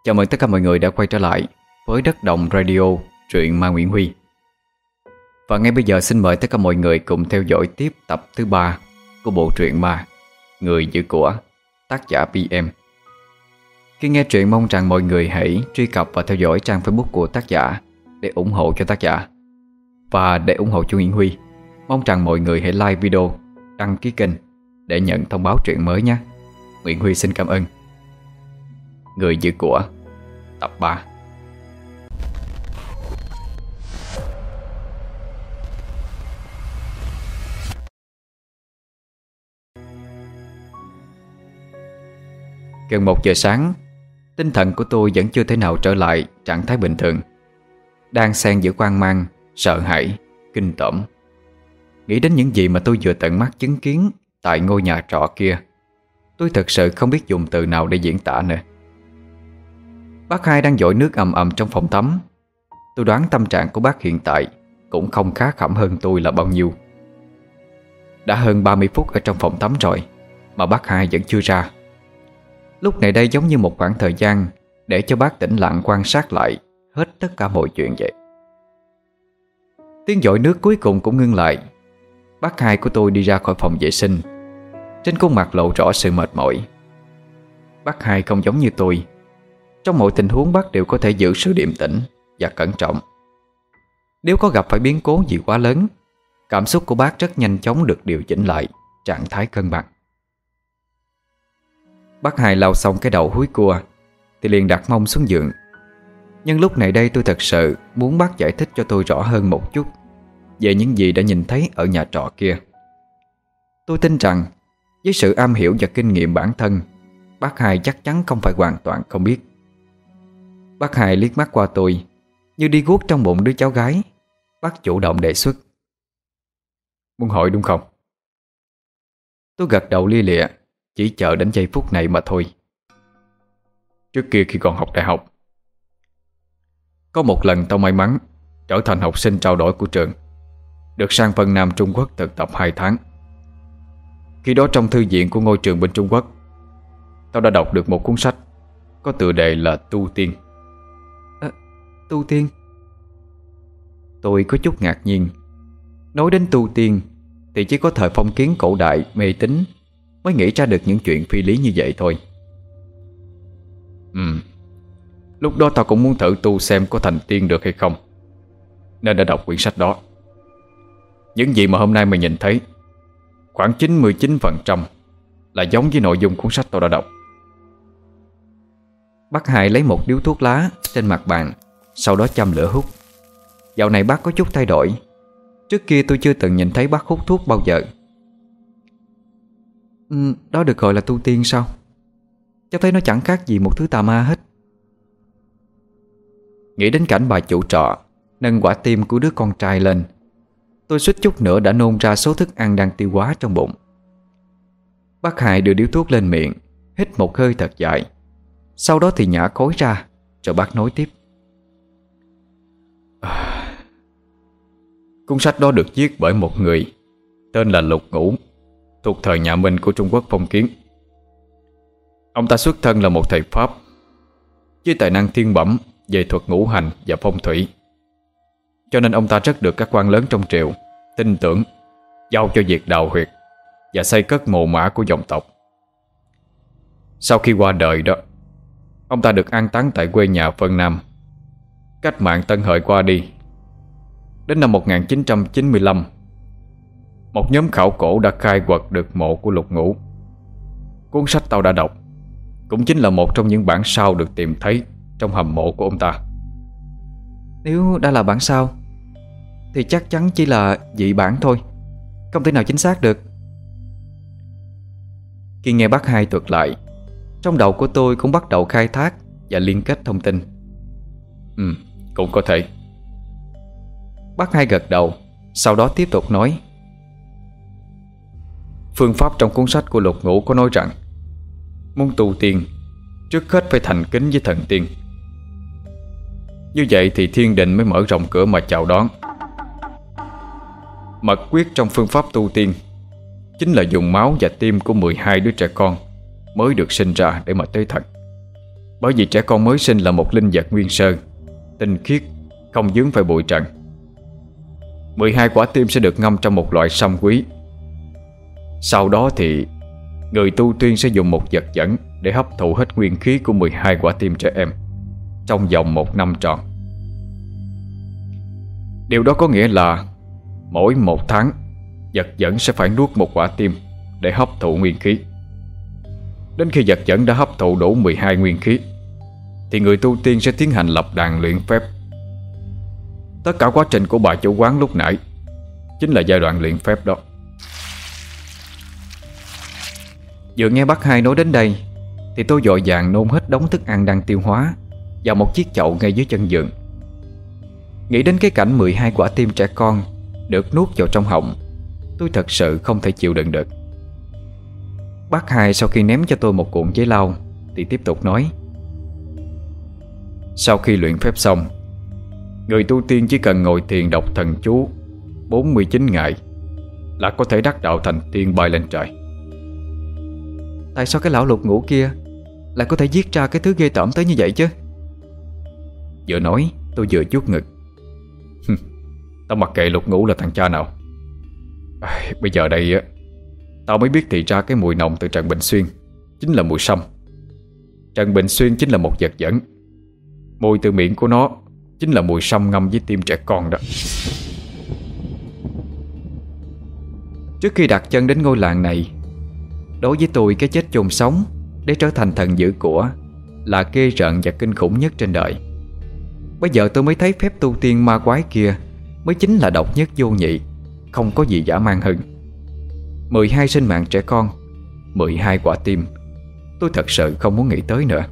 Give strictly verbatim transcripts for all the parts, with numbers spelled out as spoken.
Chào mừng tất cả mọi người đã quay trở lại với Đất Đồng Radio, truyện Ma Nguyễn Huy. Và ngay bây giờ xin mời tất cả mọi người cùng theo dõi tiếp tập thứ ba của bộ truyện ma Người Giữ Của, tác giả pê em. Khi nghe truyện mong rằng mọi người hãy truy cập và theo dõi trang Facebook của tác giả để ủng hộ cho tác giả. Và để ủng hộ cho Nguyễn Huy, mong rằng mọi người hãy like video, đăng ký kênh để nhận thông báo truyện mới nhé. Nguyễn Huy xin cảm ơn. Người Giữ Của, tập ba. Gần một giờ sáng, tinh thần của tôi vẫn chưa thể nào trở lại trạng thái bình thường, đang xen giữa hoang mang, sợ hãi, kinh tởm. Nghĩ đến những gì mà tôi vừa tận mắt chứng kiến tại ngôi nhà trọ kia, tôi thật sự không biết dùng từ nào để diễn tả nữa. Bác Hai đang dội nước ầm ầm trong phòng tắm. Tôi đoán tâm trạng của bác hiện tại cũng không khá khẩm hơn tôi là bao nhiêu. Đã hơn ba mươi phút ở trong phòng tắm rồi mà bác Hai vẫn chưa ra. Lúc này đây giống như một khoảng thời gian để cho bác tĩnh lặng quan sát lại hết tất cả mọi chuyện vậy. Tiếng dội nước cuối cùng cũng ngưng lại. Bác Hai của tôi đi ra khỏi phòng vệ sinh. Trên khuôn mặt lộ rõ sự mệt mỏi. Bác Hai không giống như tôi. Trong mọi tình huống bác đều có thể giữ sự điềm tĩnh và cẩn trọng. Nếu có gặp phải biến cố gì quá lớn, cảm xúc của bác rất nhanh chóng được điều chỉnh lại trạng thái cân bằng. Bác Hai lau xong cái đầu húi cua thì liền đặt mông xuống giường. Nhưng lúc này đây tôi thật sự muốn bác giải thích cho tôi rõ hơn một chút về những gì đã nhìn thấy ở nhà trọ kia. Tôi tin rằng với sự am hiểu và kinh nghiệm bản thân, bác Hai chắc chắn không phải hoàn toàn không biết. Bác Hai liếc mắt qua tôi, như đi guốc trong bụng đứa cháu gái. Bác chủ động đề xuất: "Muốn hỏi đúng không?" Tôi gật đầu lia lịa, chỉ chờ đến giây phút này mà thôi. Trước kia khi còn học đại học, có một lần tao may mắn trở thành học sinh trao đổi của trường, được sang Vân Nam Trung Quốc thực tập hai tháng. Khi đó trong thư viện của ngôi trường bên Trung Quốc, tao đã đọc được một cuốn sách có tựa đề là Tu Tiên. À, Tu Tiên? Tôi có chút ngạc nhiên. Nói đến tu tiên thì chỉ có thời phong kiến cổ đại mê tín mới nghĩ ra được những chuyện phi lý như vậy thôi. Ừ, lúc đó tao cũng muốn thử tu xem có thành tiên được hay không, nên đã đọc quyển sách đó. Những gì mà hôm nay mày nhìn thấy khoảng chín mươi chín phần trăm là giống với nội dung cuốn sách tao đã đọc. Bác Hai lấy một điếu thuốc lá trên mặt bàn, sau đó châm lửa hút. Dạo này bác có chút thay đổi. Trước kia tôi chưa từng nhìn thấy bác hút thuốc bao giờ. Ừ, đó được gọi là tu tiên sao? Cháu thấy nó chẳng khác gì một thứ tà ma hết. Nghĩ đến cảnh bà chủ trọ nâng quả tim của đứa con trai lên, tôi suýt chút nữa đã nôn ra số thức ăn đang tiêu hóa trong bụng. Bác Hai đưa điếu thuốc lên miệng, hít một hơi thật dài. Sau đó thì nhả khói ra, rồi bác nói tiếp. À, cuốn sách đó được viết bởi một người tên là Lục Ngũ, thuộc thời nhà Minh của Trung Quốc phong kiến. Ông ta xuất thân là một thầy Pháp với tài năng thiên bẩm về thuật ngũ hành và phong thủy, cho nên ông ta rất được các quan lớn trong triều tin tưởng, giao cho việc đào huyệt và xây cất mồ mả của dòng tộc. Sau khi qua đời đó, ông ta được an táng tại quê nhà Vân Nam. Cách mạng Tân Hợi qua đi. Đến năm một nghìn chín trăm chín mươi lăm, một nhóm khảo cổ đã khai quật được mộ của Lục Ngũ. Cuốn sách tao đã đọc cũng chính là một trong những bản sao được tìm thấy trong hầm mộ của ông ta. Nếu đã là bản sao thì chắc chắn chỉ là dị bản thôi, không thể nào chính xác được. Khi nghe bác Hai thuật lại, trong đầu của tôi cũng bắt đầu khai thác và liên kết thông tin. Ừ, cũng có thể. Bác Hai gật đầu, sau đó tiếp tục nói. Phương pháp trong cuốn sách của Lục Ngũ có nói rằng muốn tu tiên, trước hết phải thành kính với thần tiên. Như vậy thì thiên đình mới mở rộng cửa mà chào đón. Mật quyết trong phương pháp tu tiên chính là dùng máu và tim của mười hai đứa trẻ con mới được sinh ra để mà tế thần. Bởi vì trẻ con mới sinh là một linh vật nguyên sơ, tinh khiết, không vướng phải bụi trần. mười hai quả tim sẽ được ngâm trong một loại sâm quý. Sau đó thì người tu tiên sẽ dùng một vật dẫn để hấp thụ hết nguyên khí của mười hai quả tim trẻ em trong vòng một năm tròn. Điều đó có nghĩa là mỗi một tháng vật dẫn sẽ phải nuốt một quả tim để hấp thụ nguyên khí. Đến khi vật dẫn đã hấp thụ đủ mười hai nguyên khí thì người tu tiên sẽ tiến hành lập đàn luyện phép. Tất cả quá trình của bà chủ quán lúc nãy chính là giai đoạn luyện phép đó. Vừa nghe bác Hai nói đến đây thì tôi vội vàng nôn hết đống thức ăn đang tiêu hóa vào một chiếc chậu ngay dưới chân giường. Nghĩ đến cái cảnh mười hai quả tim trẻ con được nuốt vào trong họng, tôi thật sự không thể chịu đựng được. Bác Hai sau khi ném cho tôi một cuộn giấy lau thì tiếp tục nói: Sau khi luyện phép xong, người tu tiên chỉ cần ngồi thiền đọc thần chú bốn mươi chín ngày là có thể đắc đạo thành tiên bay lên trời. Tại sao cái lão lục ngủ kia lại có thể giết ra cái thứ ghê tởm tới như vậy chứ? Vừa nói tôi vừa chuốt ngực. Tao mặc kệ lục ngủ là thằng cha nào. à, Bây giờ đây á, tao mới biết thì ra cái mùi nồng từ Trần Bình Xuyên chính là mùi sâm. Trần Bình Xuyên chính là một vật dẫn. Mùi từ miệng của nó chính là mùi sâm ngâm với tim trẻ con đó. Trước khi đặt chân đến ngôi làng này, đối với tôi cái chết chôn sống để trở thành thần giữ của là ghê rợn và kinh khủng nhất trên đời. Bây giờ tôi mới thấy phép tu tiên ma quái kia mới chính là độc nhất vô nhị, không có gì dã man hơn. mười hai sinh mạng trẻ con, mười hai quả tim, tôi thật sự không muốn nghĩ tới nữa.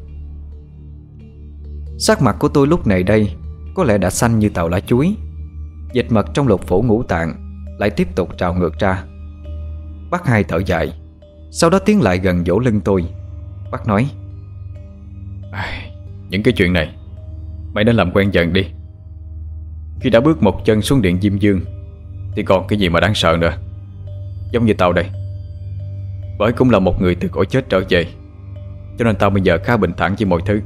Sắc mặt của tôi lúc này đây có lẽ đã xanh như tàu lá chuối. Dịch mật trong lục phủ ngũ tạng lại tiếp tục trào ngược ra. Bác Hai thở dài, sau đó tiến lại gần vỗ lưng tôi. Bác nói: Những cái chuyện này mày nên làm quen dần đi. Khi đã bước một chân xuống điện Diêm Dương thì còn cái gì mà đáng sợ nữa. Giống như tao đây, bởi cũng là một người từ cõi chết trở về, cho nên tao bây giờ khá bình thản với mọi thứ.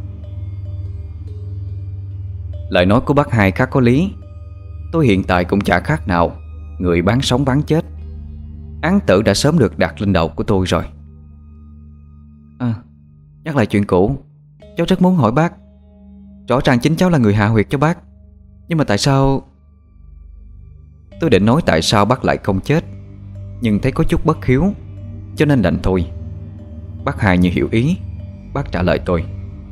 Lời nói của bác Hai khá có lý. Tôi hiện tại cũng chả khác nào người bán sống bán chết. Án tử đã sớm được đặt lên đầu của tôi rồi. À, nhắc lại chuyện cũ, cháu rất muốn hỏi bác. Rõ ràng chính cháu là người hạ huyệt cho bác, nhưng mà tại sao... Tôi định nói tại sao bác lại không chết, nhưng thấy có chút bất hiếu, cho nên đành thôi. Bác Hai như hiểu ý, bác trả lời tôi: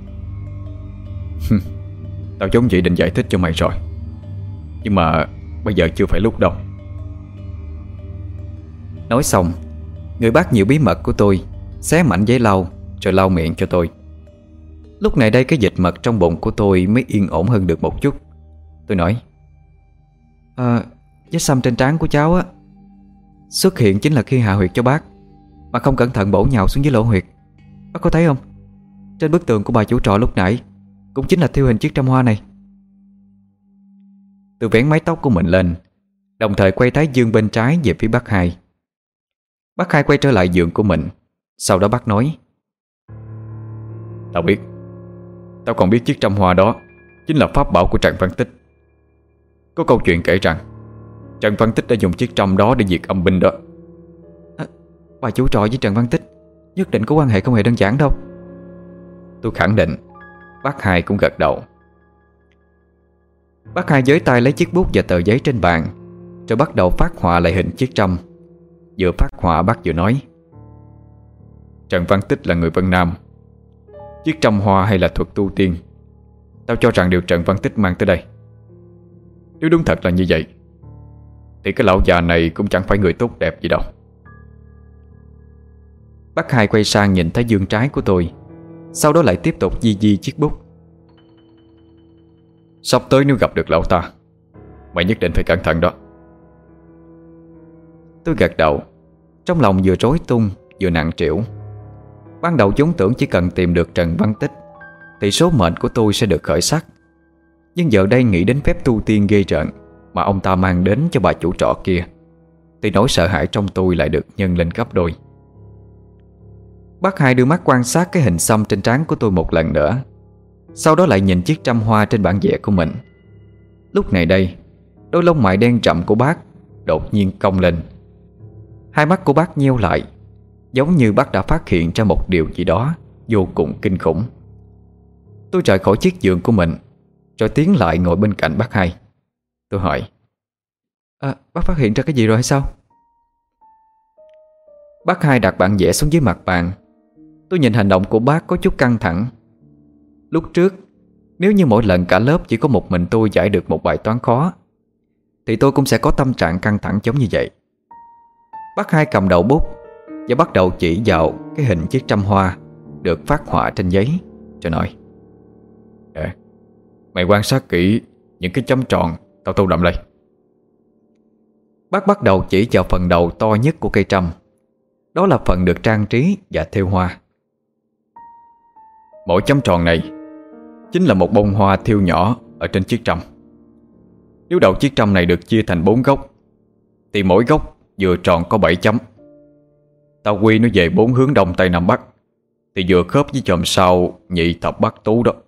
Tao giống vậy định giải thích cho mày rồi, nhưng mà bây giờ chưa phải lúc đâu. Nói xong, người bác nhiều bí mật của tôi xé mảnh giấy lau rồi lau miệng cho tôi. Lúc này đây cái dịch mật trong bụng của tôi mới yên ổn hơn được một chút. Tôi nói: À, vết xăm trên trán của cháu á xuất hiện chính là khi hạ huyệt cho bác, mà không cẩn thận bổ nhào xuống dưới lỗ huyệt. Bác có thấy không? Trên bức tường của bà chủ trọ lúc nãy cũng chính là thiêu hình chiếc trăm hoa này. Tôi vén mái tóc của mình lên, đồng thời quay thái dương bên trái về phía bác Hai. Bác Hai quay trở lại giường của mình. Sau đó bác nói: Tao biết. Tao còn biết chiếc trăm hoa đó chính là pháp bảo của Trần Văn Tích. Có câu chuyện kể rằng Trần Văn Tích đã dùng chiếc trăm đó để diệt âm binh đó. À, bà chủ trọ với Trần Văn Tích nhất định có quan hệ không hề đơn giản đâu. Tôi khẳng định. Bác Hai cũng gật đầu. Bác Hai giơ tay lấy chiếc bút và tờ giấy trên bàn, rồi bắt đầu phác họa lại hình chiếc trăm. Vừa phác họa bác vừa nói: Trần Văn Tích là người Vân Nam. Chiếc trăm hoa hay là thuật tu tiên, tao cho rằng điều Trần Văn Tích mang tới đây. Nếu đúng thật là như vậy thì cái lão già này cũng chẳng phải người tốt đẹp gì đâu. Bác Hai quay sang nhìn thấy dương trái của tôi, sau đó lại tiếp tục di di chiếc bút. Sắp tới nếu gặp được lão ta, mày nhất định phải cẩn thận đó. Tôi gật đầu, trong lòng vừa rối tung vừa nặng trĩu. Ban đầu vốn tưởng chỉ cần tìm được Trần Văn Tích thì số mệnh của tôi sẽ được khởi sắc. Nhưng giờ đây nghĩ đến phép tu tiên ghê rợn mà ông ta mang đến cho bà chủ trọ kia thì nỗi sợ hãi trong tôi lại được nhân lên gấp đôi. Bác Hai đưa mắt quan sát cái hình xăm trên trán của tôi một lần nữa, Sau đó lại nhìn chiếc trăm hoa trên bản vẽ của mình. Lúc này đây, đôi lông mày đen trầm của bác đột nhiên cong lên. Hai mắt của bác nheo lại, giống như bác đã phát hiện ra một điều gì đó vô cùng kinh khủng. Tôi rời khỏi chiếc giường của mình, rồi tiến lại ngồi bên cạnh bác hai. Tôi hỏi: à, bác phát hiện ra cái gì rồi hay sao? Bác hai đặt bản vẽ xuống dưới mặt bàn. Tôi nhìn hành động của bác có chút căng thẳng. Lúc trước, nếu như mỗi lần cả lớp chỉ có một mình tôi giải được một bài toán khó, thì tôi cũng sẽ có tâm trạng căng thẳng giống như vậy. Bác hai cầm đầu bút và bắt đầu chỉ vào cái hình chiếc trăm hoa được phác họa trên giấy, rồi nói: à, mày quan sát kỹ những cái chấm tròn tao tô đậm đây. Bác bắt đầu chỉ vào phần đầu to nhất của cây trăm. Đó là phần được trang trí và thêu hoa. Mỗi chấm tròn này chính là một bông hoa thêu nhỏ ở trên chiếc trăm. Nếu đầu chiếc trăm này được chia thành bốn góc, thì mỗi góc vừa tròn có bảy chấm. Tao quy nó về bốn hướng đông tây nam bắc, thì vừa khớp với chòm sao nhị thập bát tú đó.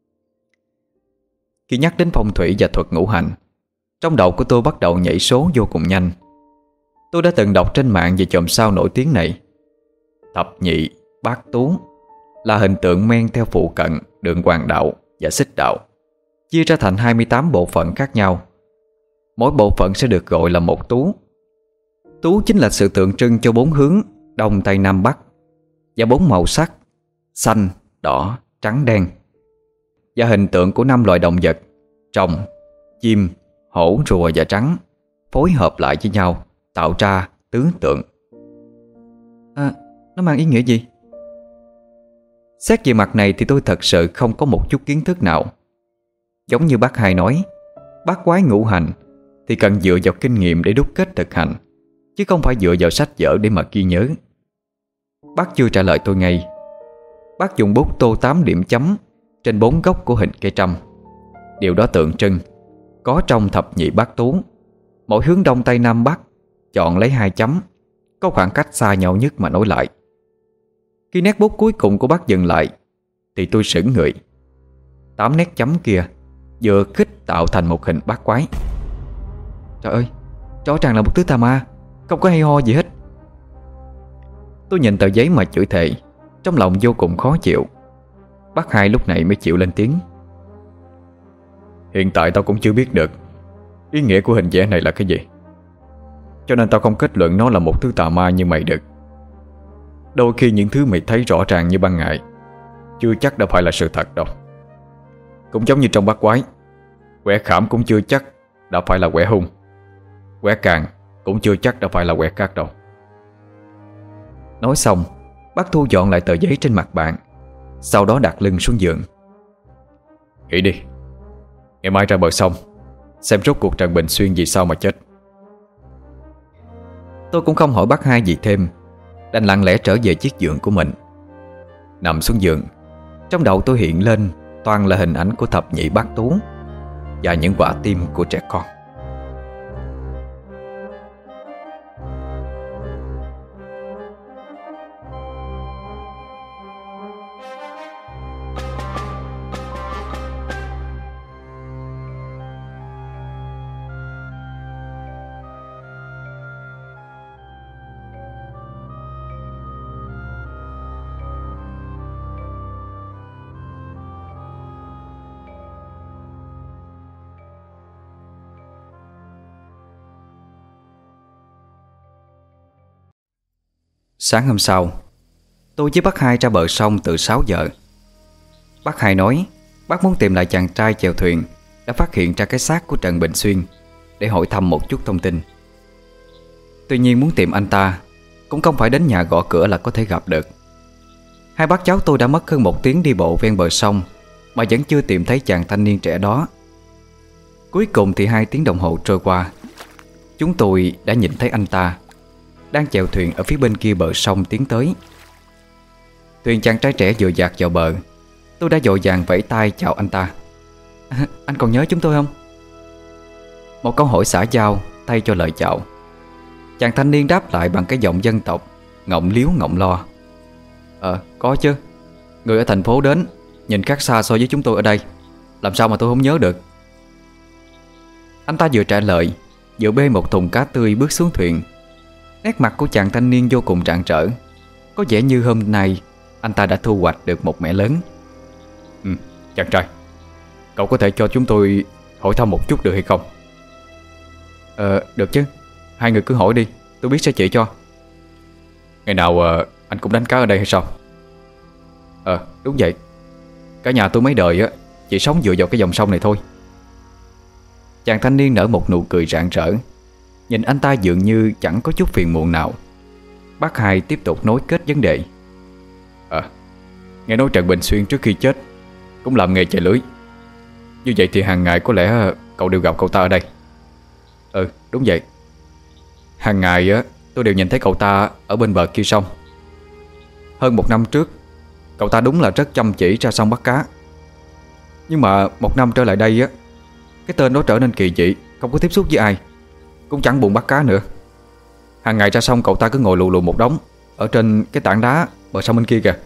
Khi nhắc đến phong thủy và thuật ngũ hành, trong đầu của tôi bắt đầu nhảy số vô cùng nhanh. Tôi đã từng đọc trên mạng về chòm sao nổi tiếng này. Thập nhị bát tú là hình tượng men theo phụ cận, đường hoàng đạo và xích đạo, chia ra thành hai mươi tám bộ phận khác nhau. Mỗi bộ phận sẽ được gọi là một tú. Tú chính là sự tượng trưng cho bốn hướng đông tây nam bắc và bốn màu sắc xanh, đỏ, trắng, đen, và hình tượng của năm loài động vật: rồng, chim, hổ, rùa và trắng phối hợp lại với nhau tạo ra tứ tượng. À, nó mang ý nghĩa gì? Xét về mặt này thì tôi thật sự không có một chút kiến thức nào. Giống như bác hai nói, bát quái ngũ hành thì cần dựa vào kinh nghiệm để đúc kết thực hành, chứ không phải dựa vào sách vở để mà ghi nhớ. Bác chưa trả lời tôi ngay. Bác dùng bút tô tám điểm chấm trên bốn góc của hình cây trăm. Điều đó tượng trưng có trong thập nhị bát tú, mỗi hướng đông tây nam bắc chọn lấy hai chấm có khoảng cách xa nhau nhất mà nối lại. Khi nét bút cuối cùng của bác dừng lại thì tôi sững người. Tám nét chấm kia vừa khích tạo thành một hình bát quái. Trời ơi, rõ ràng là một thứ tà ma, không có hay ho gì hết. Tôi nhìn tờ giấy mà chửi thề, trong lòng vô cùng khó chịu. Bác hai lúc này mới chịu lên tiếng: hiện tại tao cũng chưa biết được ý nghĩa của hình vẽ này là cái gì, cho nên tao không kết luận nó là một thứ tà ma như mày được. Đôi khi những thứ mày thấy rõ ràng như ban ngày chưa chắc đã phải là sự thật đâu. Cũng giống như trong bát quái, quẻ khảm cũng chưa chắc đã phải là quẻ hung, quẻ càng cũng chưa chắc đã phải là quẻ cát đâu. Nói xong, bác thu dọn lại tờ giấy trên mặt bàn, sau đó đặt lưng xuống giường. Nghỉ đi, ngày mai ra bờ sông xem rốt cuộc Trần Bình Xuyên vì sao mà chết. Tôi cũng không hỏi bác hai gì thêm, đành lặng lẽ trở về chiếc giường của mình. Nằm xuống giường, trong đầu tôi hiện lên toàn là hình ảnh của thập nhị bát tú và những quả tim của trẻ con. Sáng hôm sau, tôi với bác hai ra bờ sông từ sáu giờ. Bác hai nói bác muốn tìm lại chàng trai chèo thuyền đã phát hiện ra cái xác của Trần Bình Xuyên để hỏi thăm một chút thông tin. Tuy nhiên muốn tìm anh ta cũng không phải đến nhà gõ cửa là có thể gặp được. Hai bác cháu tôi đã mất hơn một tiếng đi bộ ven bờ sông mà vẫn chưa tìm thấy chàng thanh niên trẻ đó. Cuối cùng thì hai tiếng đồng hồ trôi qua, chúng tôi đã nhìn thấy anh ta đang chèo thuyền ở phía bên kia bờ sông tiến tới. Thuyền chàng trai trẻ vừa dạt vào bờ, tôi đã vội vàng vẫy tay chào anh ta. À, anh còn nhớ chúng tôi không? Một câu hỏi xã giao thay cho lời chào. Chàng thanh niên đáp lại bằng cái giọng dân tộc, ngọng liếu ngọng lo. Ờ, có chứ. Người ở thành phố đến, nhìn khác xa so với chúng tôi ở đây. Làm sao mà tôi không nhớ được. Anh ta vừa trả lời, vừa bê một thùng cá tươi bước xuống thuyền. Nét mặt của chàng thanh niên vô cùng rạng rỡ. Có vẻ như hôm nay anh ta đã thu hoạch được một mẻ lớn. Ừ, chàng trai, cậu có thể cho chúng tôi hỏi thăm một chút được hay không? Ờ, được chứ. Hai người cứ hỏi đi, tôi biết sẽ chỉ cho. Ngày nào uh, anh cũng đánh cá ở đây hay sao? Ờ, đúng vậy. Cả nhà tôi mấy đời á chỉ sống dựa vào cái dòng sông này thôi. Chàng thanh niên nở một nụ cười rạng rỡ. Nhìn anh ta dường như chẳng có chút phiền muộn nào. Bác Hai tiếp tục nối kết vấn đề. À, nghe nói Trần Bình Xuyên trước khi chết cũng làm nghề chài lưới. Như vậy thì hàng ngày có lẽ cậu đều gặp cậu ta ở đây. Ừ, đúng vậy. Hàng ngày á tôi đều nhìn thấy cậu ta ở bên bờ kia sông. Hơn một năm trước, cậu ta đúng là rất chăm chỉ ra sông bắt cá. Nhưng mà một năm trở lại đây á, cái tên đó trở nên kỳ dị, không có tiếp xúc với ai, cũng chẳng buồn bắt cá nữa. Hàng ngày ra sông cậu ta cứ ngồi lù lù một đống ở trên cái tảng đá bờ sông bên kia kìa.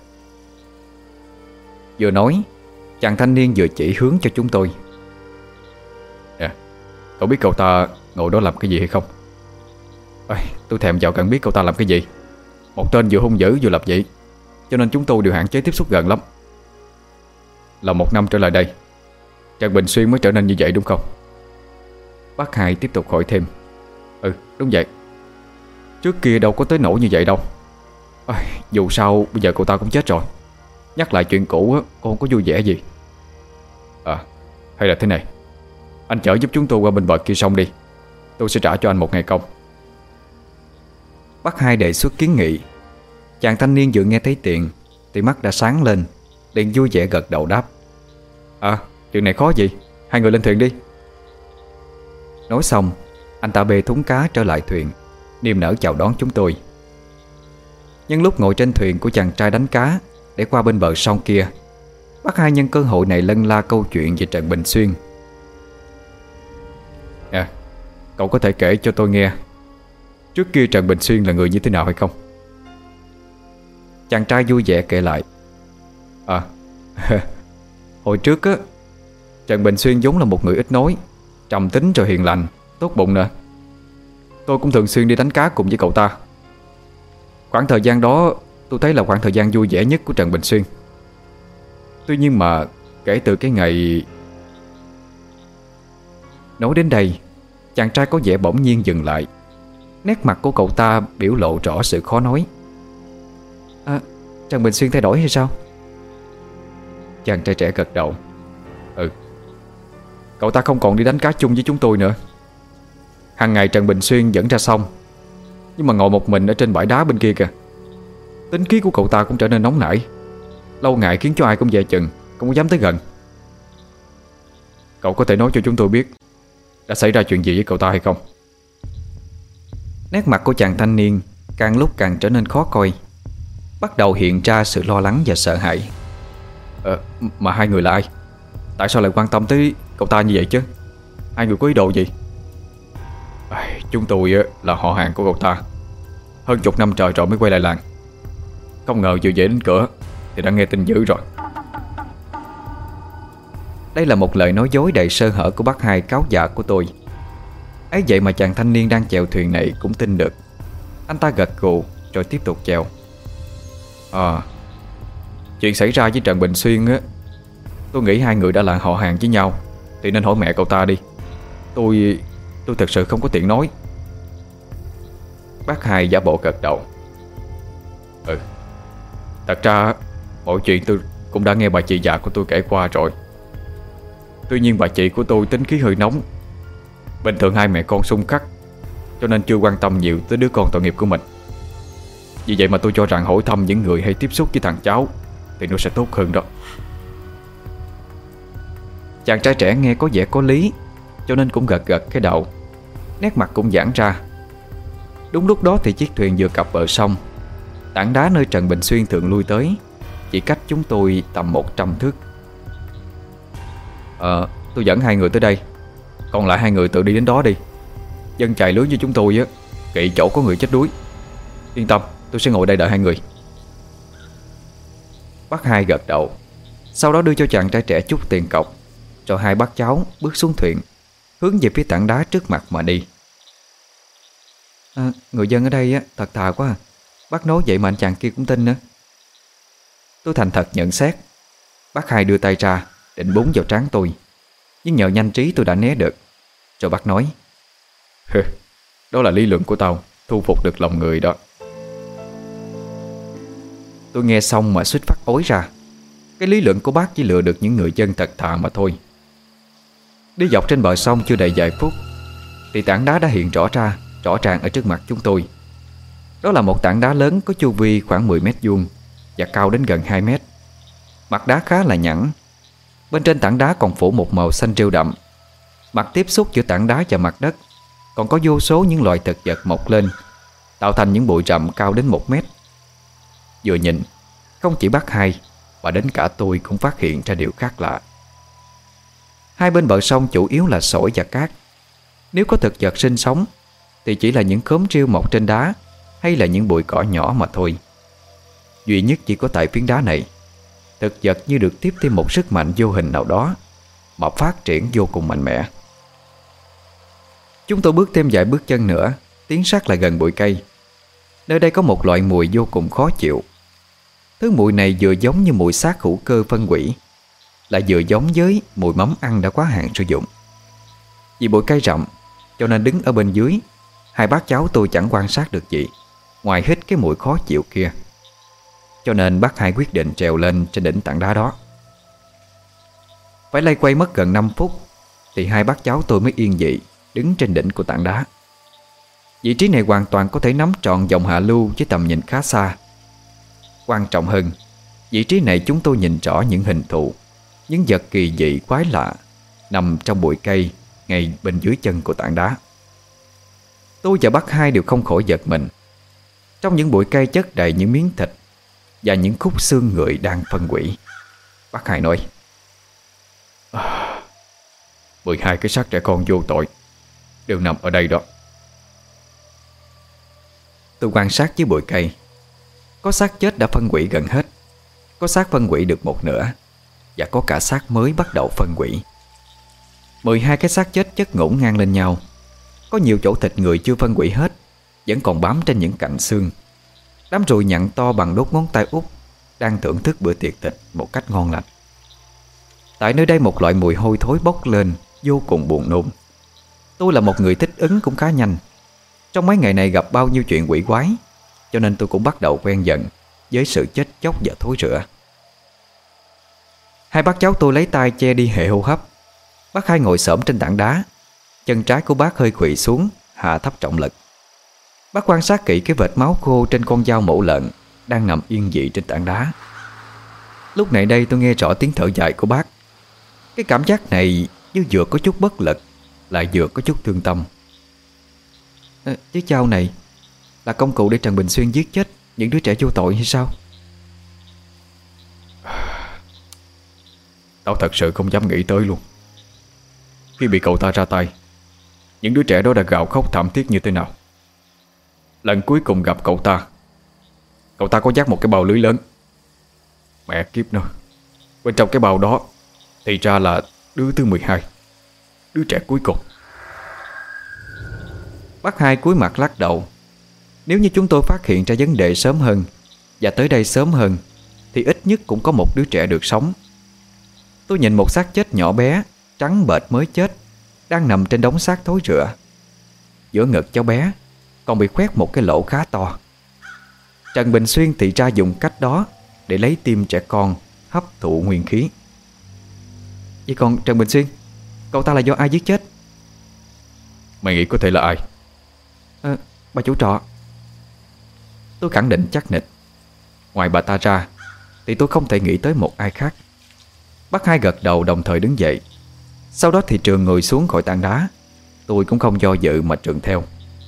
Vừa nói, chàng thanh niên vừa chỉ hướng cho chúng tôi. Nè, cậu biết cậu ta ngồi đó làm cái gì hay không? Ôi, tôi thèm vào cần biết cậu ta làm cái gì. Một tên vừa hung dữ vừa lập dị, cho nên chúng tôi đều hạn chế tiếp xúc gần lắm. Là một năm trở lại đây Trần Bình Xuyên mới trở nên như vậy đúng không? Bác Hai tiếp tục hỏi thêm. Ừ, đúng vậy. Trước kia đâu có tới nỗi như vậy đâu. Ôi, dù sao bây giờ cậu ta cũng chết rồi. Nhắc lại chuyện cũ á, con không có vui vẻ gì. À, hay là thế này, anh chở giúp chúng tôi qua bên bờ kia sông đi, tôi sẽ trả cho anh một ngày công. Bác Hai đề xuất kiến nghị. Chàng thanh niên vừa nghe thấy tiền thì mắt đã sáng lên, liền vui vẻ gật đầu đáp. À, chuyện này khó gì, hai người lên thuyền đi. Nói xong, anh ta bê thúng cá trở lại thuyền, niềm nở chào đón chúng tôi. Nhưng lúc ngồi trên thuyền của chàng trai đánh cá để qua bên bờ sông kia, bác Hai nhân cơ hội này lân la câu chuyện về Trần Bình Xuyên. À, cậu có thể kể cho tôi nghe trước kia Trần Bình Xuyên là người như thế nào hay không? Chàng trai vui vẻ kể lại. À, hồi trước á, Trần Bình Xuyên vốn là một người ít nói, trầm tính rồi hiền lành, tốt bụng nữa. Tôi cũng thường xuyên đi đánh cá cùng với cậu ta. Khoảng thời gian đó tôi thấy là khoảng thời gian vui vẻ nhất của Trần Bình Xuyên. Tuy nhiên mà kể từ cái ngày... Nói đến đây, chàng trai có vẻ bỗng nhiên dừng lại. Nét mặt của cậu ta biểu lộ rõ sự khó nói. À, Trần Bình Xuyên thay đổi hay sao? Chàng trai trẻ gật đầu. Ừ, cậu ta không còn đi đánh cá chung với chúng tôi nữa. Hàng ngày Trần Bình Xuyên dẫn ra sông, nhưng mà ngồi một mình ở trên bãi đá bên kia kìa. Tính khí của cậu ta cũng trở nên nóng nảy, lâu ngày khiến cho ai cũng dè chừng, không có dám tới gần. Cậu có thể nói cho chúng tôi biết đã xảy ra chuyện gì với cậu ta hay không? Nét mặt của chàng thanh niên càng lúc càng trở nên khó coi, bắt đầu hiện ra sự lo lắng và sợ hãi. Ờ, mà hai người là ai? Tại sao lại quan tâm tới cậu ta như vậy chứ? Hai người có ý đồ gì? À, chúng tôi là họ hàng của cậu ta. Hơn chục năm trời rồi mới quay lại làng. Không ngờ vừa về đến cửa thì đã nghe tin dữ rồi. Đây là một lời nói dối đầy sơ hở của bác Hai cáo dạ của tôi. Ấy vậy mà chàng thanh niên đang chèo thuyền này cũng tin được. Anh ta gật gù rồi tiếp tục chèo. À, chuyện xảy ra với Trần Bình Xuyên á, tôi nghĩ hai người đã là họ hàng với nhau, thì nên hỏi mẹ cậu ta đi. Tôi Tôi thật sự không có tiện nói. Bác Hai giả bộ gật đầu. Ừ, thật ra mọi chuyện tôi cũng đã nghe bà chị già của tôi kể qua rồi. Tuy nhiên bà chị của tôi tính khí hơi nóng. Bình thường hai mẹ con xung khắc, cho nên chưa quan tâm nhiều tới đứa con tội nghiệp của mình. Vì vậy mà tôi cho rằng hỏi thăm những người hay tiếp xúc với thằng cháu thì nó sẽ tốt hơn đó. Chàng trai trẻ nghe có vẻ có lý, cho nên cũng gật gật cái đầu, nét mặt cũng giãn ra. Đúng lúc đó thì chiếc thuyền vừa cập bờ sông. Tảng đá nơi Trần Bình Xuyên thường lui tới chỉ cách chúng tôi tầm một trăm thước. Ờ, tôi dẫn hai người tới đây, còn lại hai người tự đi đến đó đi. Dân chài lưới với chúng tôi á, kỵ chỗ có người chết đuối. Yên tâm, tôi sẽ ngồi đây đợi hai người. Bác Hai gật đầu. Sau đó đưa cho chàng trai trẻ chút tiền cọc, rồi hai bác cháu bước xuống thuyền, hướng về phía tảng đá trước mặt mà đi. À, người dân ở đây á, thật thà quá à. Bác nói vậy mà anh chàng kia cũng tin nữa. Tôi thành thật nhận xét. Bác hai đưa tay ra định búng vào trán tôi, nhưng nhờ nhanh trí tôi đã né được. Rồi bác nói: đó là lý luận của tao, thu phục được lòng người đó. Tôi nghe xong mà suýt phát ối ra. Cái lý luận của bác chỉ lừa được những người dân thật thà mà thôi. Đi dọc trên bờ sông chưa đầy vài phút thì tảng đá đã hiện rõ ra, rõ ràng ở trước mặt chúng tôi. Đó là một tảng đá lớn có chu vi khoảng mười mét vuông và cao đến gần hai mét. Mặt đá khá là nhẵn. Bên trên tảng đá còn phủ một màu xanh rêu đậm. Mặt tiếp xúc giữa tảng đá và mặt đất còn có vô số những loài thực vật mọc lên, tạo thành những bụi rậm cao đến một mét. Vừa nhìn, không chỉ bác hai mà đến cả tôi cũng phát hiện ra điều khác lạ. Hai bên bờ sông chủ yếu là sỏi và cát. Nếu có thực vật sinh sống thì chỉ là những khóm rêu mọc trên đá hay là những bụi cỏ nhỏ mà thôi. Duy nhất chỉ có tại phiến đá này, thực vật như được tiếp thêm một sức mạnh vô hình nào đó mà phát triển vô cùng mạnh mẽ. Chúng tôi bước thêm vài bước chân nữa, tiến sát lại gần bụi cây. Nơi đây có một loại mùi vô cùng khó chịu. Thứ mùi này vừa giống như mùi xác hữu cơ phân hủy, lại vừa giống với mùi mắm ăn đã quá hạn sử dụng. Vì bụi cây rậm cho nên đứng ở bên dưới, hai bác cháu tôi chẳng quan sát được gì ngoài hít cái mùi khó chịu kia. Cho nên bác hai quyết định trèo lên trên đỉnh tảng đá đó. Phải lay quay mất gần năm phút thì hai bác cháu tôi mới yên vị đứng trên đỉnh của tảng đá. Vị trí này hoàn toàn có thể nắm trọn dòng hạ lưu với tầm nhìn khá xa. Quan trọng hơn, vị trí này chúng tôi nhìn rõ những hình thù, những vật kỳ dị quái lạ nằm trong bụi cây ngay bên dưới chân của tảng đá. Tôi và bác hai đều không khỏi giật mình. Trong những bụi cây chất đầy những miếng thịt và những khúc xương người đang phân hủy. Bác hai nói: à, mười hai cái xác trẻ con vô tội đều nằm ở đây đó. Tôi quan sát dưới bụi cây. Có xác chết đã phân hủy gần hết, có xác phân hủy được một nửa, và có cả xác mới bắt đầu phân hủy. Mười hai cái xác chết chất ngổn ngang lên nhau. Có nhiều chỗ thịt người chưa phân hủy hết vẫn còn bám trên những cạnh xương. Đám ruồi nhặn to bằng đốt ngón tay út đang thưởng thức bữa tiệc thịt một cách ngon lành. Tại nơi đây một loại mùi hôi thối bốc lên vô cùng buồn nôn. Tôi là một người thích ứng cũng khá nhanh. Trong mấy ngày này gặp bao nhiêu chuyện quỷ quái, cho nên tôi cũng bắt đầu quen dần với sự chết chóc và thối rữa. Hai bác cháu tôi lấy tay che đi hệ hô hấp. Bác hai ngồi xổm trên tảng đá, chân trái của bác hơi khuỵu xuống, hạ thấp trọng lực. Bác quan sát kỹ cái vệt máu khô trên con dao mổ lợn đang nằm yên vị trên tảng đá. Lúc này đây tôi nghe rõ tiếng thở dài của bác. Cái cảm giác này như vừa có chút bất lực, lại vừa có chút thương tâm. à, Chiếc dao này là công cụ để Trần Bình Xuyên giết chết những đứa trẻ vô tội hay sao? Tao thật sự không dám nghĩ tới luôn. Khi bị cậu ta ra tay, những đứa trẻ đó đã gào khóc thảm thiết như thế nào. Lần cuối cùng gặp cậu ta, cậu ta có dắt một cái bao lưới lớn. Mẹ kiếp nó, bên trong cái bao đó thì ra là đứa thứ mười hai, đứa trẻ cuối cùng. Bác hai cúi mặt lắc đầu. Nếu như chúng tôi phát hiện ra vấn đề sớm hơn và tới đây sớm hơn thì ít nhất cũng có một đứa trẻ được sống. Tôi nhìn một xác chết nhỏ bé, trắng bệch mới chết, đang nằm trên đống xác thối rữa. Giữa ngực cháu bé còn bị khoét một cái lỗ khá to. Trần Bình Xuyên thì ra dùng cách đó để lấy tim trẻ con hấp thụ nguyên khí. Vậy còn Trần Bình Xuyên, cậu ta là do ai giết chết? Mày nghĩ có thể là ai? à, Bà chủ trọ. Tôi khẳng định chắc nịch. Ngoài bà ta ra thì tôi không thể nghĩ tới một ai khác. Bác hai gật đầu đồng thời đứng dậy. Sau đó thì Trường ngồi xuống khỏi tảng đá. Tôi cũng không do dự mà Trường theo.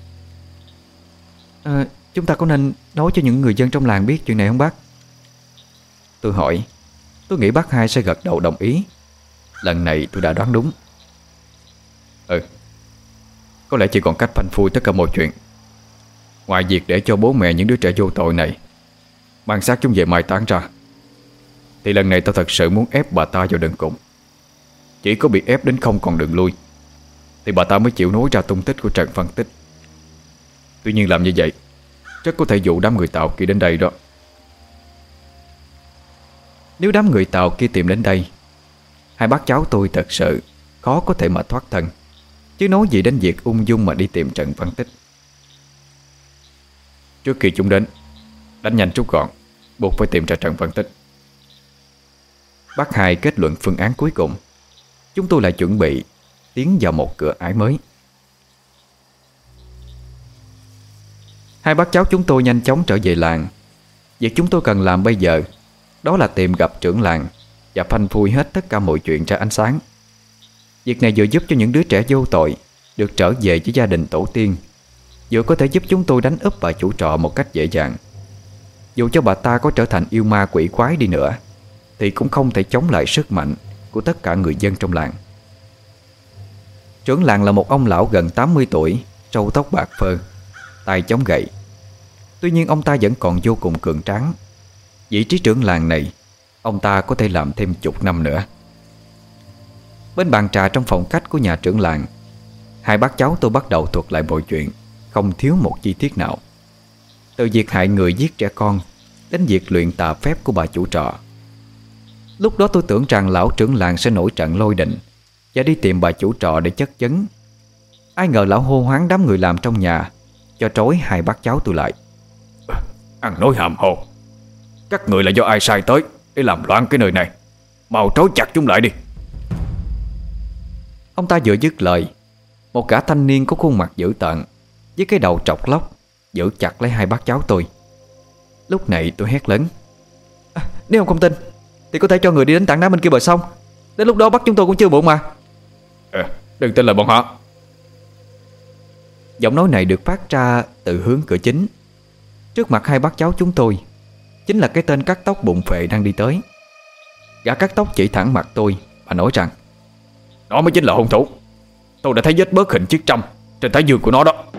à, Chúng ta có nên nói cho những người dân trong làng biết chuyện này không bác? Tôi hỏi. Tôi nghĩ bác hai sẽ gật đầu đồng ý. Lần này tôi đã đoán đúng. Ừ, có lẽ chỉ còn cách phanh phui tất cả mọi chuyện. Ngoài việc để cho bố mẹ những đứa trẻ vô tội này mang xác chúng về mai táng ra, thì lần này tao thật sự muốn ép bà ta vào đường cùng. Chỉ có bị ép đến không còn đường lui thì bà ta mới chịu nói ra tung tích của Trần Văn Tích. Tuy nhiên làm như vậy rất có thể dụ đám người Tàu kia đến đây đó. Nếu đám người Tàu kia tìm đến đây, hai bác cháu tôi thật sự khó có thể mà thoát thân, chứ nói gì đến việc ung dung mà đi tìm Trần Văn Tích. Trước khi chúng đến, đánh nhanh rút gọn, buộc phải tìm ra Trần Văn Tích. Bác Hai kết luận phương án cuối cùng. Chúng tôi lại chuẩn bị tiến vào một cửa ải mới. Hai bác cháu chúng tôi nhanh chóng trở về làng. Việc chúng tôi cần làm bây giờ đó là tìm gặp trưởng làng và phanh phui hết tất cả mọi chuyện ra ánh sáng. Việc này vừa giúp cho những đứa trẻ vô tội được trở về với gia đình tổ tiên, vừa có thể giúp chúng tôi đánh úp bà chủ trọ một cách dễ dàng. Dù cho bà ta có trở thành yêu ma quỷ quái đi nữa thì cũng không thể chống lại sức mạnh của tất cả người dân trong làng. Trưởng làng là một ông lão gần tám mươi tuổi, râu tóc bạc phơ, tay chống gậy. Tuy nhiên ông ta vẫn còn vô cùng cường tráng. Vị trí trưởng làng này ông ta có thể làm thêm chục năm nữa. Bên bàn trà trong phòng khách của nhà trưởng làng, hai bác cháu tôi bắt đầu thuật lại mọi chuyện, không thiếu một chi tiết nào. Từ việc hại người giết trẻ con đến việc luyện tà phép của bà chủ trọ. Lúc đó tôi tưởng rằng lão trưởng làng sẽ nổi trận lôi đình và đi tìm bà chủ trọ để chất vấn. Ai ngờ lão hô hoáng đám người làm trong nhà, cho trói hai bác cháu tôi lại. Ăn nói hàm hồ. Các người là do ai sai tới để làm loạn cái nơi này? Mau trói chặt chúng lại đi. Ông ta vừa dứt lời, một gã thanh niên có khuôn mặt dữ tợn với cái đầu trọc lóc giữ chặt lấy hai bác cháu tôi. Lúc này tôi hét lớn: à, nếu ông không tin thì có thể cho người đi đến tảng đá bên kia bờ sông. Đến lúc đó bắt chúng tôi cũng chưa muộn mà. à, Đừng tin lời bọn họ. Giọng nói này được phát ra từ hướng cửa chính. Trước mặt hai bác cháu chúng tôi chính là cái tên cắt tóc bụng phệ đang đi tới. Gã cắt tóc chỉ thẳng mặt tôi và nói rằng: nó mới chính là hung thủ. Tôi đã thấy vết bớt hình chiếc trăm trên thái dương của nó đó.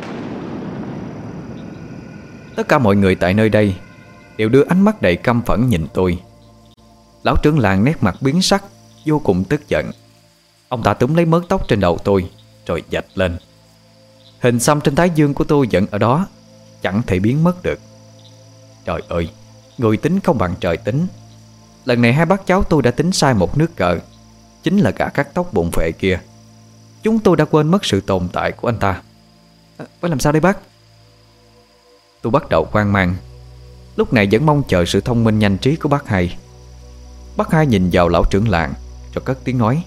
Tất cả mọi người tại nơi đây đều đưa ánh mắt đầy căm phẫn nhìn tôi. Lão trưởng làng nét mặt biến sắc, vô cùng tức giận. Ông ta túm lấy mớ tóc trên đầu tôi rồi vạch lên. Hình xăm trên thái dương của tôi vẫn ở đó, chẳng thể biến mất được. Trời ơi, người tính không bằng trời tính. Lần này hai bác cháu tôi đã tính sai một nước cờ. Chính là gã cắt tóc bụng phệ kia. Chúng tôi đã quên mất sự tồn tại của anh ta. à, Phải làm sao đây bác? Tôi bắt đầu hoang mang. Lúc này vẫn mong chờ sự thông minh nhanh trí của bác Hai. Bác Hai nhìn vào lão trưởng làng rồi cất tiếng nói: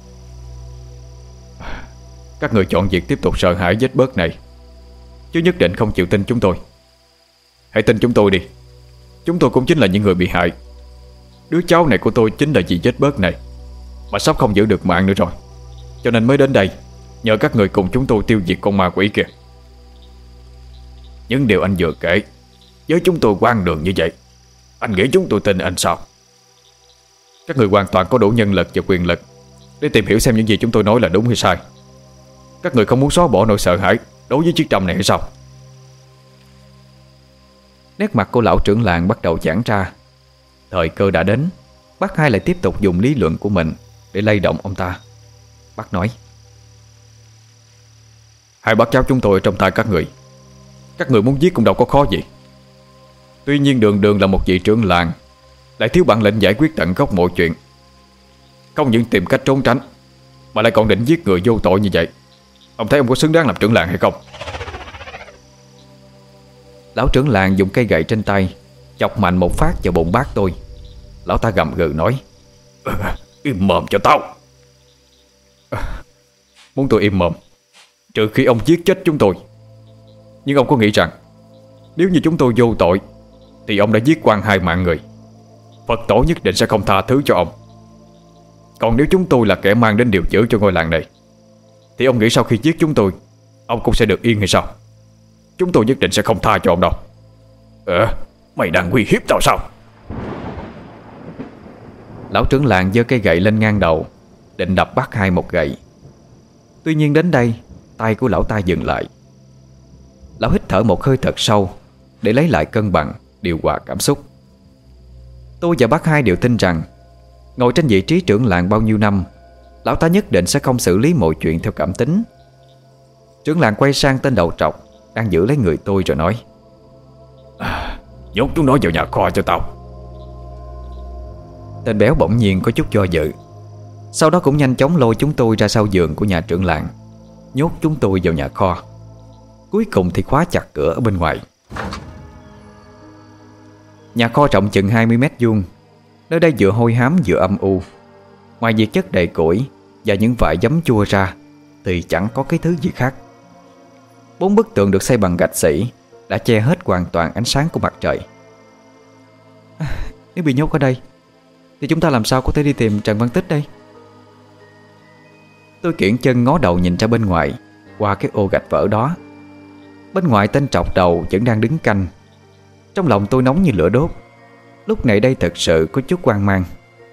các người chọn việc tiếp tục sợ hãi vết bớt này, chứ nhất định không chịu tin chúng tôi. Hãy tin chúng tôi đi. Chúng tôi cũng chính là những người bị hại. Đứa cháu này của tôi chính là vì vết bớt này mà sắp không giữ được mạng nữa rồi, cho nên mới đến đây nhờ các người cùng chúng tôi tiêu diệt con ma quỷ kia. Những điều anh vừa kể với chúng tôi hoang đường như vậy, anh nghĩ chúng tôi tin anh sao? Các người hoàn toàn có đủ nhân lực và quyền lực để tìm hiểu xem những gì chúng tôi nói là đúng hay sai. Các người không muốn xóa bỏ nỗi sợ hãi đối với chiếc trầm này hay sao? Nét mặt của lão trưởng làng bắt đầu giãn ra. Thời cơ đã đến. Bác Hai lại tiếp tục dùng lý luận của mình để lay động ông ta. Bác nói: hai bác cháu chúng tôi ở trong tay các người. Các người muốn giết cũng đâu có khó gì. Tuy nhiên đường đường là một vị trưởng làng, lại thiếu bản lĩnh giải quyết tận gốc mọi chuyện. Không những tìm cách trốn tránh mà lại còn định giết người vô tội như vậy. Ông thấy ông có xứng đáng làm trưởng làng hay không? Lão trưởng làng dùng cây gậy trên tay chọc mạnh một phát vào bụng bác tôi. Lão ta gầm gừ nói: im mồm cho tao. à, Muốn tôi im mồm trừ khi ông giết chết chúng tôi. Nhưng ông có nghĩ rằng nếu như chúng tôi vô tội thì ông đã giết quan hai mạng người, Phật tổ nhất định sẽ không tha thứ cho ông. Còn nếu chúng tôi là kẻ mang đến điều dữ cho ngôi làng này, thì ông nghĩ sau khi giết chúng tôi, ông cũng sẽ được yên hay sao? Chúng tôi nhất định sẽ không tha cho ông đâu. Ờ, mày đang uy hiếp tao sao? Lão trưởng làng giơ cây gậy lên ngang đầu, định đập bác Hai một gậy. Tuy nhiên đến đây, tay của lão ta dừng lại. Lão hít thở một hơi thật sâu để lấy lại cân bằng, điều hòa cảm xúc. Tôi và bác Hai đều tin rằng Ngồi trên vị trí trưởng làng bao nhiêu năm, lão ta nhất định sẽ không xử lý mọi chuyện theo cảm tính. Trưởng làng quay sang tên đầu trọc đang giữ lấy người tôi rồi nói: à, Nhốt chúng nó vào nhà kho cho tao. Tên béo bỗng nhiên có chút do dự, sau đó cũng nhanh chóng lôi chúng tôi ra sau vườn của nhà trưởng làng, nhốt chúng tôi vào nhà kho. Cuối cùng thì khóa chặt cửa ở bên ngoài. Nhà kho rộng chừng hai mươi mét vuông. Nơi đây vừa hôi hám vừa âm u. Ngoài việc chất đầy củi và những vại giấm chua ra thì chẳng có cái thứ gì khác. Bốn bức tường được xây bằng gạch xỉ đã che hết hoàn toàn ánh sáng của mặt trời. à, Nếu bị nhốt ở đây thì chúng ta làm sao có thể đi tìm Trần Văn Tích đây? Tôi kiễng chân ngó đầu nhìn ra bên ngoài qua cái ô gạch vỡ đó. Bên ngoài tên trọc đầu vẫn đang đứng canh. Trong lòng tôi nóng như lửa đốt. Lúc này đây thật sự có chút hoang mang.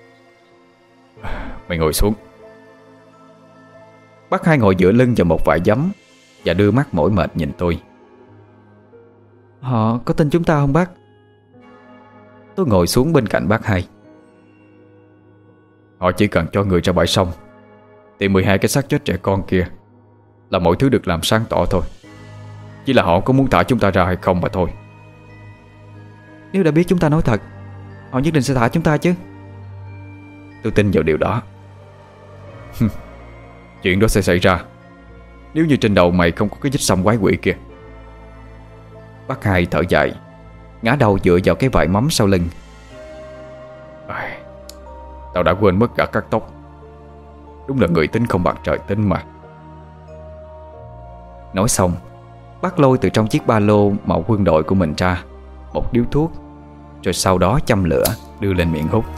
Mày ngồi xuống. Bác Hai ngồi dựa lưng vào một vại giấm và đưa mắt mỏi mệt nhìn tôi. Họ có tin chúng ta không bác? Tôi ngồi xuống bên cạnh bác Hai. Họ chỉ cần cho người ra bãi sông tìm mười hai cái xác chết trẻ con kia là mọi thứ được làm sáng tỏ thôi. Chỉ là họ có muốn thả chúng ta ra hay không mà thôi. Nếu đã biết chúng ta nói thật, họ nhất định sẽ thả chúng ta chứ. Tôi tin vào điều đó. Chuyện đó sẽ xảy ra nếu như trên đầu mày không có cái vết xăm quái quỷ kia. Bác Hai thở dài, ngã đầu dựa vào cái vải mắm sau lưng. à, Tao đã quên mất cả cắt tóc. Đúng là người tính không bằng trời tính mà. Nói xong, bác lôi từ trong chiếc ba lô màu quân đội của mình ra một điếu thuốc, rồi sau đó châm lửa đưa lên miệng hút.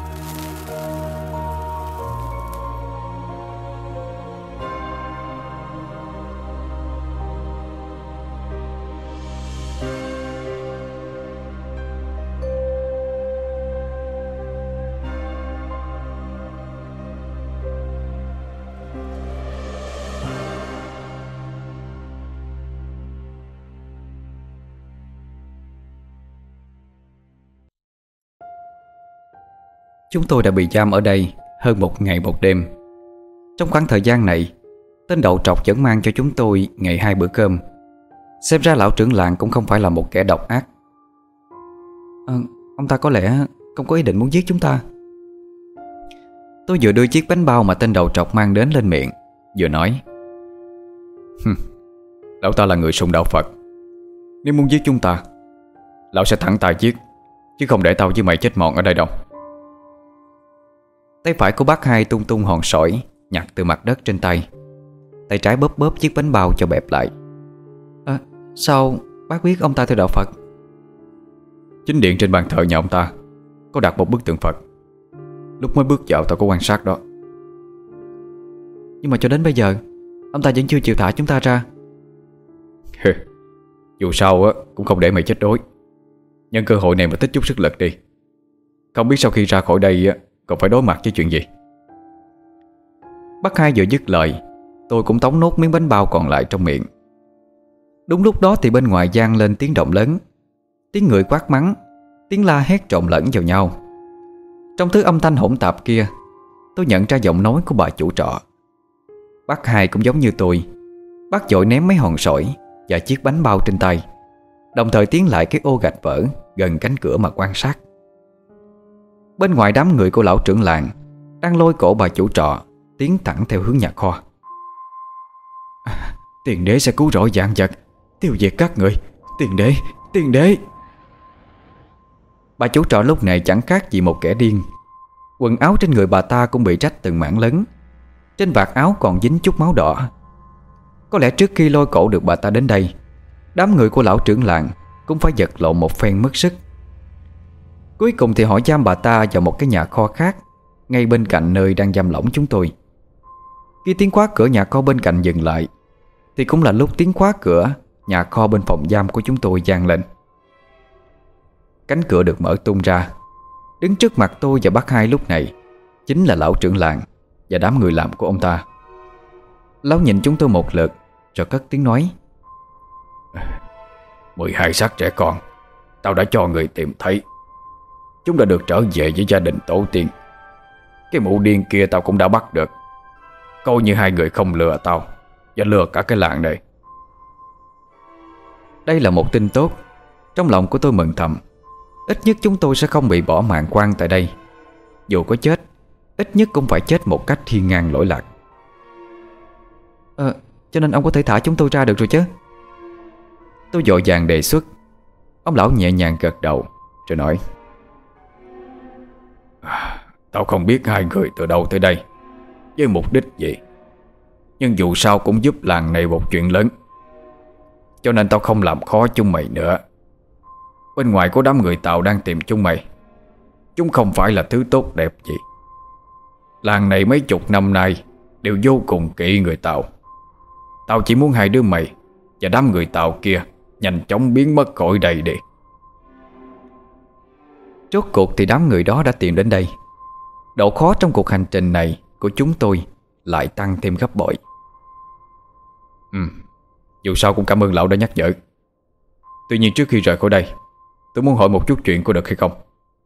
Chúng tôi đã bị giam ở đây hơn một ngày một đêm. Trong khoảng thời gian này, tên đầu trọc vẫn mang cho chúng tôi ngày hai bữa cơm. Xem ra lão trưởng làng cũng không phải là một kẻ độc ác. à, Ông ta có lẽ không có ý định muốn giết chúng ta. Tôi vừa đưa chiếc bánh bao mà tên đầu trọc mang đến lên miệng, vừa nói: Lão ta là người sùng đạo Phật. Nếu muốn giết chúng ta, lão sẽ thẳng tay giết, chứ không để tao với mày chết mòn ở đây đâu. Tay phải của bác Hai tung tung hòn sỏi nhặt từ mặt đất trên tay. Tay trái bóp bóp chiếc bánh bao cho bẹp lại. à, Sao bác biết ông ta theo đạo Phật? Chính điện trên bàn thờ nhà ông ta có đặt một bức tượng Phật. Lúc mới bước vào tao có quan sát đó. Nhưng mà cho đến bây giờ ông ta vẫn chưa chịu thả chúng ta ra. Dù sao á cũng không để mày chết đói. Nhân cơ hội này mà tích chút sức lực đi. Không biết sau khi ra khỏi đây á còn phải đối mặt với chuyện gì. Bác Hai vừa dứt lời, tôi cũng tống nốt miếng bánh bao còn lại trong miệng. Đúng lúc đó thì bên ngoài vang lên tiếng động lớn. Tiếng người quát mắng, tiếng la hét trộn lẫn vào nhau. Trong thứ âm thanh hỗn tạp kia, tôi nhận ra giọng nói của bà chủ trọ. Bác Hai cũng giống như tôi. Bác vội ném mấy hòn sỏi và chiếc bánh bao trên tay, đồng thời tiến lại cái ô gạch vỡ gần cánh cửa mà quan sát. Bên ngoài đám người của lão trưởng làng đang lôi cổ bà chủ trọ tiến thẳng theo hướng nhà kho. à, Tiền đế sẽ cứu rỗi vạn vật, tiêu diệt các người. Tiền đế, tiền đế. Bà chủ trọ lúc này chẳng khác gì một kẻ điên. Quần áo trên người bà ta cũng bị rách từng mảng lớn. Trên vạt áo còn dính chút máu đỏ. Có lẽ trước khi lôi cổ được bà ta đến đây, đám người của lão trưởng làng cũng phải vật lộn một phen mất sức. Cuối cùng thì họ giam bà ta vào một cái nhà kho khác, ngay bên cạnh nơi đang giam lỏng chúng tôi. Khi tiếng khóa cửa nhà kho bên cạnh dừng lại, thì cũng là lúc tiếng khóa cửa nhà kho bên phòng giam của chúng tôi vang lên. Cánh cửa được mở tung ra. Đứng trước mặt tôi và bác Hai lúc này chính là lão trưởng làng và đám người làm của ông ta. Lão nhìn chúng tôi một lượt rồi cất tiếng nói: mười hai xác trẻ con tao đã cho người tìm thấy. Chúng đã được trở về với gia đình tổ tiên. Cái mụ điên kia tao cũng đã bắt được. Coi như hai người không lừa tao và lừa cả cái làng này. Đây là một tin tốt. Trong lòng của tôi mừng thầm. Ít nhất chúng tôi sẽ không bị bỏ mạng quan tại đây. Dù có chết, ít nhất cũng phải chết một cách hiên ngang lỗi lạc. Ờ, cho nên ông có thể thả chúng tôi ra được rồi chứ? Tôi vội vàng đề xuất. Ông lão nhẹ nhàng gật đầu rồi nói: Tao không biết hai người từ đâu tới đây, với mục đích gì, nhưng dù sao cũng giúp làng này một chuyện lớn, cho nên tao không làm khó chúng mày nữa. Bên ngoài có đám người Tàu đang tìm chúng mày. Chúng không phải là thứ tốt đẹp gì. Làng này mấy chục năm nay đều vô cùng kỵ người Tàu. Tao chỉ muốn hai đứa mày và đám người Tàu kia nhanh chóng biến mất khỏi đây đi. Rốt cuộc thì đám người đó đã tìm đến đây. Độ khó trong cuộc hành trình này của chúng tôi lại tăng thêm gấp bội. Ừ, dù sao cũng cảm ơn lão đã nhắc nhở. Tuy nhiên trước khi rời khỏi đây, tôi muốn hỏi một chút chuyện có được hay không?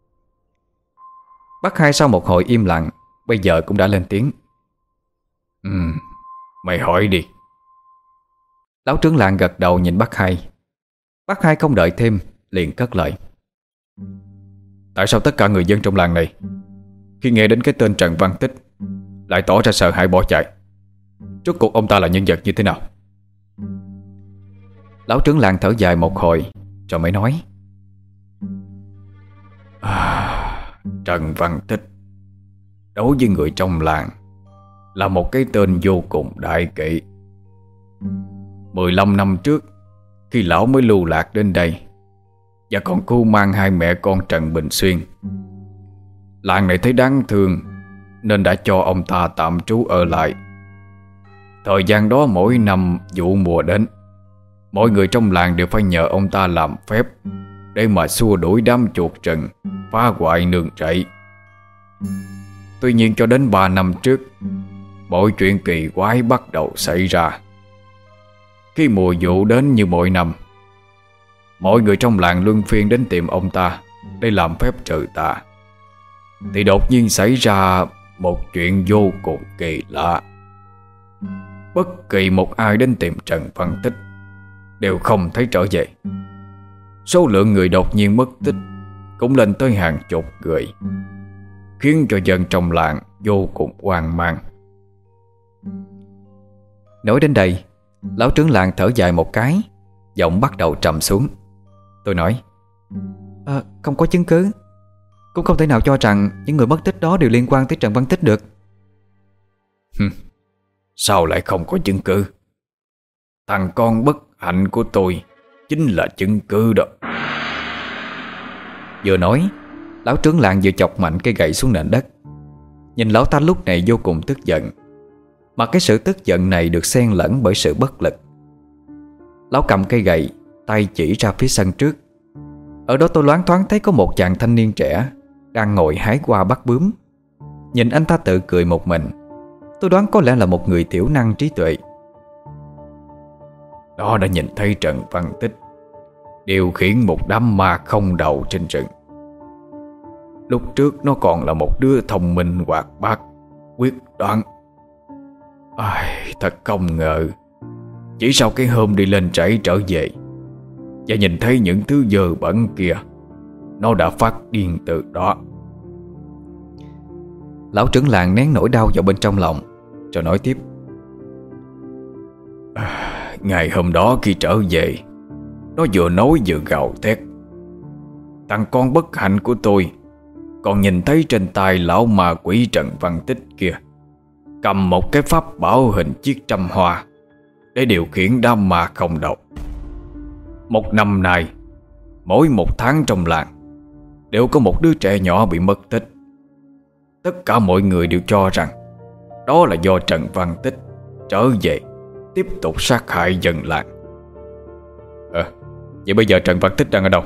Bác Hai sau một hồi im lặng bây giờ cũng đã lên tiếng. Ừ, mày hỏi đi. Lão trưởng làng gật đầu nhìn bác Hai. Bác Hai không đợi thêm liền cất lời. Tại sao tất cả người dân trong làng này khi nghe đến cái tên Trần Văn Tích lại tỏ ra sợ hãi bỏ chạy? Rốt cuộc ông ta là nhân vật như thế nào? Lão trưởng làng thở dài một hồi rồi mới nói: à, Trần Văn Tích đối với người trong làng là một cái tên vô cùng đại kỵ. Mười lăm năm trước, khi lão mới lưu lạc đến đây và còn cu mang hai mẹ con Trần Bình Xuyên, làng này thấy đáng thương nên đã cho ông ta tạm trú ở lại. Thời gian đó mỗi năm vụ mùa đến, mọi người trong làng đều phải nhờ ông ta làm phép để mà xua đuổi đám chuột rừng phá hoại nương rẫy. Tuy nhiên cho đến ba năm trước, mọi chuyện kỳ quái bắt đầu xảy ra. Khi mùa vụ đến như mọi năm, mọi người trong làng luân phiên đến tìm ông ta để làm phép trừ tà, thì đột nhiên xảy ra một chuyện vô cùng kỳ lạ. Bất kỳ một ai đến tìm Trần Văn Tích đều không thấy trở về. Số lượng người đột nhiên mất tích cũng lên tới hàng chục người, khiến cho dân trong làng vô cùng hoang mang. Nói đến đây, lão trưởng làng thở dài một cái, giọng bắt đầu trầm xuống. Tôi nói: à, không có chứng cứ, cũng không thể nào cho rằng những người mất tích đó đều liên quan tới Trần Văn Tích được. Sao lại không có chứng cứ? Thằng con bất hạnh của tôi chính là chứng cứ đó. Vừa nói, lão trưởng làng vừa chọc mạnh cây gậy xuống nền đất. Nhìn lão ta lúc này vô cùng tức giận, mà cái sự tức giận này được xen lẫn bởi sự bất lực. Lão cầm cây gậy, tay chỉ ra phía sân trước. Ở đó tôi loáng thoáng thấy có một chàng thanh niên trẻ đang ngồi hái hoa bắt bướm. Nhìn anh ta tự cười một mình, tôi đoán có lẽ là một người thiểu năng trí tuệ. Đó đã nhìn thấy Trần Văn Tích điều khiển một đám ma không đầu trên rừng. Lúc trước nó còn là một đứa thông minh hoạt bát, quyết đoán. Ai, thật không ngờ, chỉ sau cái hôm đi lên trảy trở về và nhìn thấy những thứ dơ bẩn kia, nó đã phát điên từ đó. Lão trưởng làng nén nỗi đau vào bên trong lòng rồi nói tiếp: à, Ngày hôm đó khi trở về, nó vừa nói vừa gào thét. Thằng con bất hạnh của tôi còn nhìn thấy trên tay lão ma quỷ Trần Văn Tích kia cầm một cái pháp bảo hình chiếc trăm hoa để điều khiển đám ma không đầu. Một năm nay, mỗi một tháng trong làng đều có một đứa trẻ nhỏ bị mất tích. Tất cả mọi người đều cho rằng đó là do Trần Văn Tích trở về tiếp tục sát hại dân làng. Ờ, vậy bây giờ Trần Văn Tích đang ở đâu?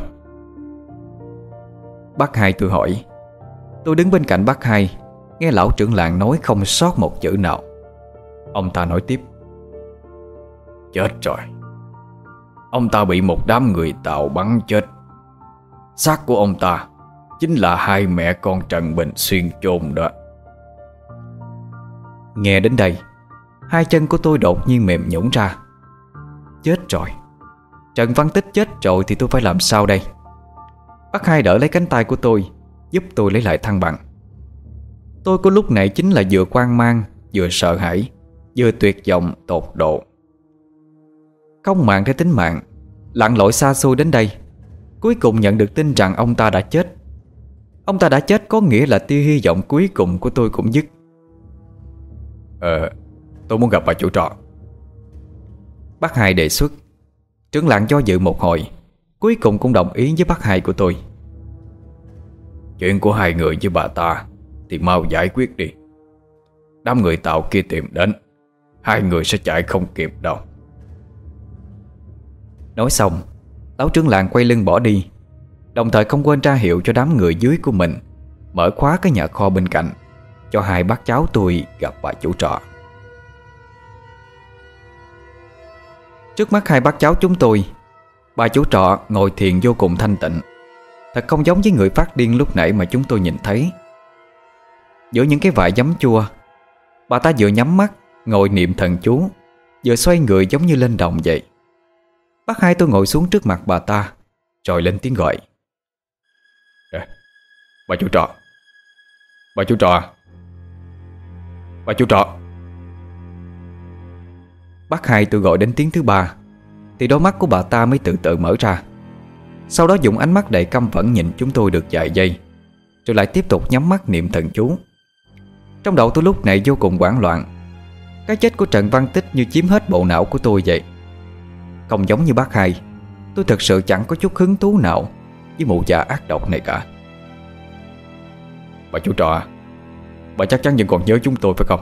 Bác Hai, tôi hỏi. Tôi đứng bên cạnh bác Hai, nghe lão trưởng làng nói không sót một chữ nào. Ông ta nói tiếp: Chết rồi. Ông ta bị một đám người Tàu bắn chết. Xác của ông ta chính là hai mẹ con Trần Bình Xuyên chôn đó. Nghe đến đây, hai chân của tôi đột nhiên mềm nhũn ra. Chết rồi, Trần Văn Tích chết rồi thì tôi phải làm sao đây? Bác Hai đỡ lấy cánh tay của tôi, giúp tôi lấy lại thăng bằng. Tôi của lúc này chính là vừa hoang mang, vừa sợ hãi, vừa tuyệt vọng tột độ. Không màng tới tính mạng, lặn lội xa xôi đến đây, cuối cùng nhận được tin rằng ông ta đã chết. Ông ta đã chết có nghĩa là tia hy vọng cuối cùng của tôi cũng dứt. Ờ, tôi muốn gặp bà chủ trọ. Bác Hai đề xuất. Trưởng làng do dự một hồi, cuối cùng cũng đồng ý với bác Hai của tôi. Chuyện của hai người với bà ta thì mau giải quyết đi. Đám người Tàu kia tìm đến, hai người sẽ chạy không kịp đâu. Nói xong, lão trưởng làng quay lưng bỏ đi, đồng thời không quên ra hiệu cho đám người dưới của mình mở khóa cái nhà kho bên cạnh, cho hai bác cháu tôi gặp bà chủ trọ. Trước mắt hai bác cháu chúng tôi, bà chủ trọ ngồi thiền vô cùng thanh tịnh, thật không giống với người phát điên lúc nãy mà chúng tôi nhìn thấy. Giữa những cái vải giấm chua, bà ta vừa nhắm mắt ngồi niệm thần chú, vừa xoay người giống như lên đồng vậy. Bác Hai tôi ngồi xuống trước mặt bà ta, rồi lên tiếng gọi. Nè, bà chủ trọ, bà chủ trọ, bà chủ trọ. Bác Hai tôi gọi đến tiếng thứ ba thì đôi mắt của bà ta mới từ từ mở ra. Sau đó dùng ánh mắt đầy căm phẫn nhìn chúng tôi được vài giây, rồi lại tiếp tục nhắm mắt niệm thần chú. Trong đầu tôi lúc này vô cùng hoảng loạn. Cái chết của Trần Văn Tích như chiếm hết bộ não của tôi vậy. Không giống như bác Hai, tôi thật sự chẳng có chút hứng thú nào với mụ già ác độc này cả. Bà chủ trọ, bà chắc chắn vẫn còn nhớ chúng tôi phải không?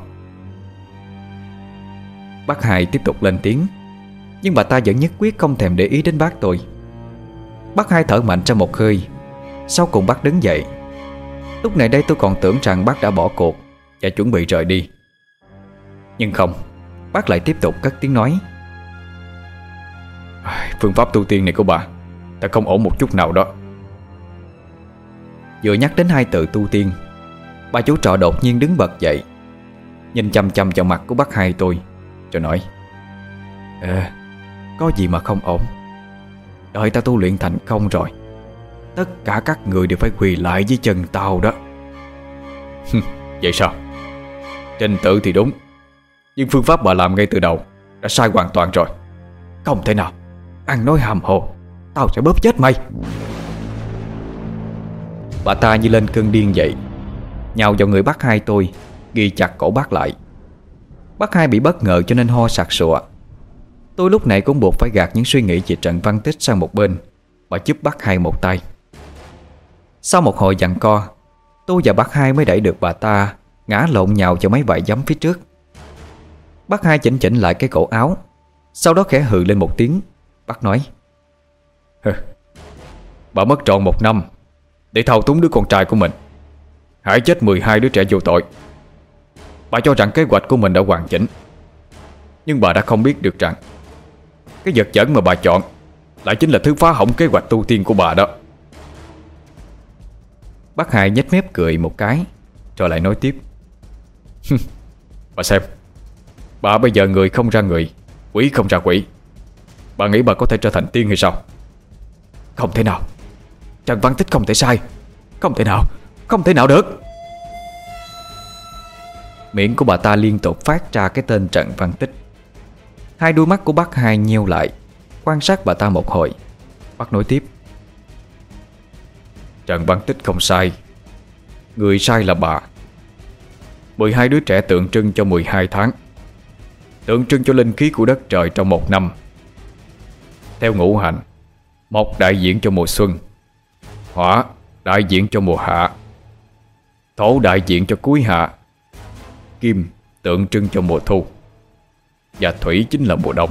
Bác Hai tiếp tục lên tiếng, nhưng bà ta vẫn nhất quyết không thèm để ý đến bác tôi. Bác Hai thở mạnh ra một hơi, sau cùng bác đứng dậy. Lúc này đây tôi còn tưởng rằng bác đã bỏ cuộc và chuẩn bị rời đi. Nhưng không, bác lại tiếp tục cất tiếng nói. Phương pháp tu tiên này của bà thật không ổn một chút nào đó. Vừa nhắc đến hai từ tu tiên, bà chủ trọ đột nhiên đứng bật dậy, nhìn chăm chăm vào mặt của bác Hai tôi, rồi nói. Ờ, có gì mà không ổn. Đợi ta tu luyện thành công rồi, tất cả các người đều phải quỳ lại dưới chân tao đó. Vậy sao? Trình tự thì đúng, nhưng phương pháp bà làm ngay từ đầu đã sai hoàn toàn rồi. Không thể nào, ăn nói hàm hồ, tao sẽ bóp chết mày. Bà ta như lên cơn điên vậy, nhào vào người bác Hai tôi, ghi chặt cổ bác lại. Bác Hai bị bất ngờ cho nên ho sặc sụa. Tôi lúc này cũng buộc phải gạt những suy nghĩ về Trần Văn Tích sang một bên và giúp bác Hai một tay. Sau một hồi giằng co, tôi và bác Hai mới đẩy được bà ta ngã lộn nhào vào mấy vải giấm phía trước. Bác Hai chỉnh chỉnh lại cái cổ áo, sau đó khẽ hừ lên một tiếng. Bác nói. Bà mất trọn một năm để thao túng đứa con trai của mình, hại chết mười hai đứa trẻ vô tội. Bà cho rằng kế hoạch của mình đã hoàn chỉnh, nhưng bà đã không biết được rằng cái vật dẫn mà bà chọn lại chính là thứ phá hỏng kế hoạch tu tiên của bà đó. Bác Hai nhếch mép cười một cái, rồi lại nói tiếp. Bà xem, bà bây giờ người không ra người, quỷ không ra quỷ. Bà nghĩ bà có thể trở thành tiên hay sao? Không thể nào, Trần Văn Tích không thể sai. Không thể nào, không thể nào được. Miệng của bà ta liên tục phát ra cái tên Trần Văn Tích. Hai đôi mắt của bác Hai nheo lại, quan sát bà ta một hồi. Bác nói tiếp. Trần Văn Tích không sai, người sai là bà. mười hai đứa trẻ tượng trưng cho mười hai tháng, tượng trưng cho linh khí của đất trời trong một năm. Theo ngũ hành, mộc đại diện cho mùa xuân, hỏa đại diện cho mùa hạ, thổ đại diện cho cuối hạ, kim tượng trưng cho mùa thu, và thủy chính là mùa đông.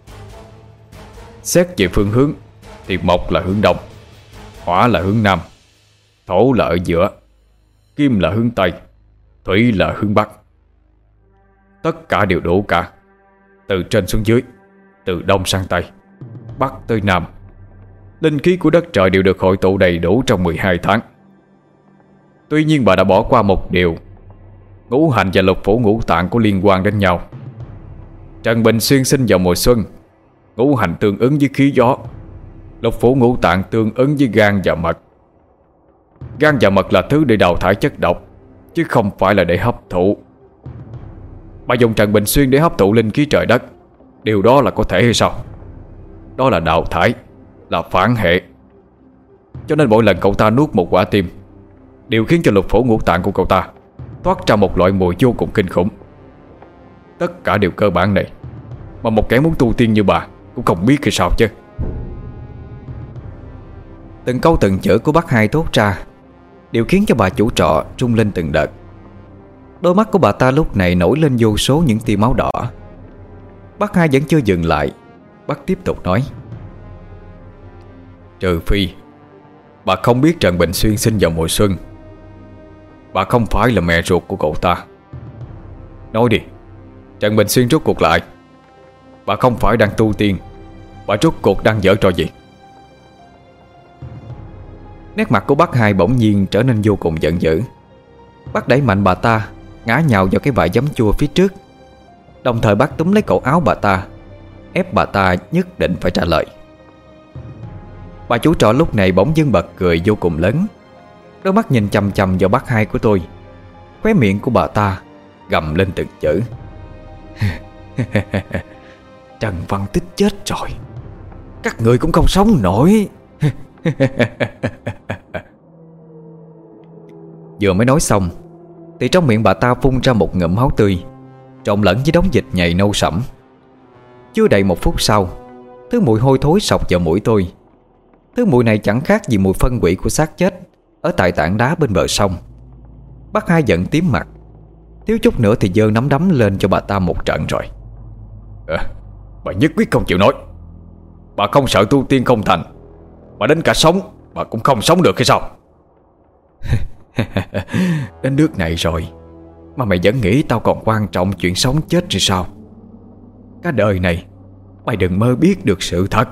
Xét về phương hướng thì mộc là hướng đông, hỏa là hướng nam, thổ là ở giữa, kim là hướng tây, thủy là hướng bắc. Tất cả đều đủ cả, từ trên xuống dưới, từ đông sang tây, bắc tới nam. Linh khí của đất trời đều được hội tụ đầy đủ trong mười hai tháng. Tuy nhiên bà đã bỏ qua một điều, ngũ hành và lục phủ ngũ tạng có liên quan đến nhau. Trần Bình Xuyên sinh vào mùa xuân, ngũ hành tương ứng với khí gió, lục phủ ngũ tạng tương ứng với gan và mật. Gan và mật là thứ để đào thải chất độc, chứ không phải là để hấp thụ. Bà dùng Trần Bình Xuyên để hấp thụ linh khí trời đất, điều đó là có thể hay sao? Đó là đào thải, là phản hệ. Cho nên mỗi lần cậu ta nuốt một quả tim, đều khiến cho lục phủ ngũ tạng của cậu ta thoát ra một loại mùi vô cùng kinh khủng. Tất cả đều cơ bản này, mà một kẻ muốn tu tiên như bà cũng không biết hay sao chứ. Từng câu từng chữ của bác Hai thốt ra đều khiến cho bà chủ trọ rung lên từng đợt. Đôi mắt của bà ta lúc này nổi lên vô số những tia máu đỏ. Bác Hai vẫn chưa dừng lại. Bác tiếp tục nói: Trừ phi bà không biết Trần Bình Xuyên sinh vào mùa xuân, bà không phải là mẹ ruột của cậu ta. Nói đi, Trần Bình Xuyên rốt cuộc lại, bà không phải đang tu tiên, bà rốt cuộc đang giở trò gì? Nét mặt của bác Hai bỗng nhiên trở nên vô cùng giận dữ. Bác đẩy mạnh bà ta ngã nhào vào cái vải giấm chua phía trước, đồng thời bác túm lấy cổ áo bà ta, ép bà ta nhất định phải trả lời. Bà chủ trọ lúc này bỗng dưng bật cười vô cùng lớn, đôi mắt nhìn chằm chằm vào bác Hai của tôi. Khóe miệng của bà ta gầm lên từng chữ: Trần Văn Tích chết rồi, các người cũng không sống nổi. Vừa mới nói xong thì trong miệng bà ta phun ra một ngụm máu tươi trộn lẫn với đống dịch nhầy nâu sẫm. Chưa đầy một phút sau, thứ mùi hôi thối sộc vào mũi tôi. Thứ mùi này chẳng khác gì mùi phân hủy của xác chết ở tại tảng đá bên bờ sông. Bác Hai giận tím mặt, thiếu chút nữa thì giơ nắm đấm lên cho bà ta một trận rồi. à, Bà nhất quyết không chịu nói. Bà không sợ tu tiên không thành, mà đến cả sống bà cũng không sống được hay sao? Đến nước này rồi mà mày vẫn nghĩ tao còn quan trọng chuyện sống chết rồi sao? Cả đời này mày đừng mơ biết được sự thật.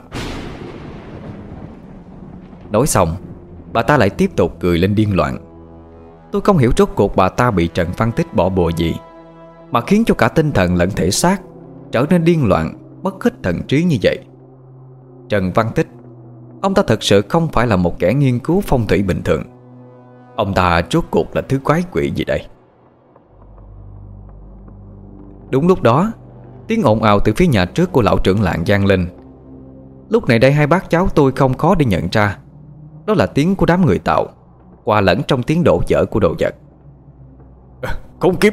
Nói xong, bà ta lại tiếp tục cười lên điên loạn. Tôi không hiểu rốt cuộc bà ta bị Trần Văn Tích bỏ bùa gì mà khiến cho cả tinh thần lẫn thể xác trở nên điên loạn, mất hết thần trí như vậy. Trần Văn Tích, ông ta thật sự không phải là một kẻ nghiên cứu phong thủy bình thường. Ông ta rốt cuộc là thứ quái quỷ gì đây? Đúng lúc đó, tiếng ồn ào từ phía nhà trước của lão trưởng làng vang lên. Lúc này đây hai bác cháu tôi không khó để nhận ra đó là tiếng của đám người Tàu, hòa lẫn trong tiếng đổ vỡ của đồ vật. à, Khốn kiếp!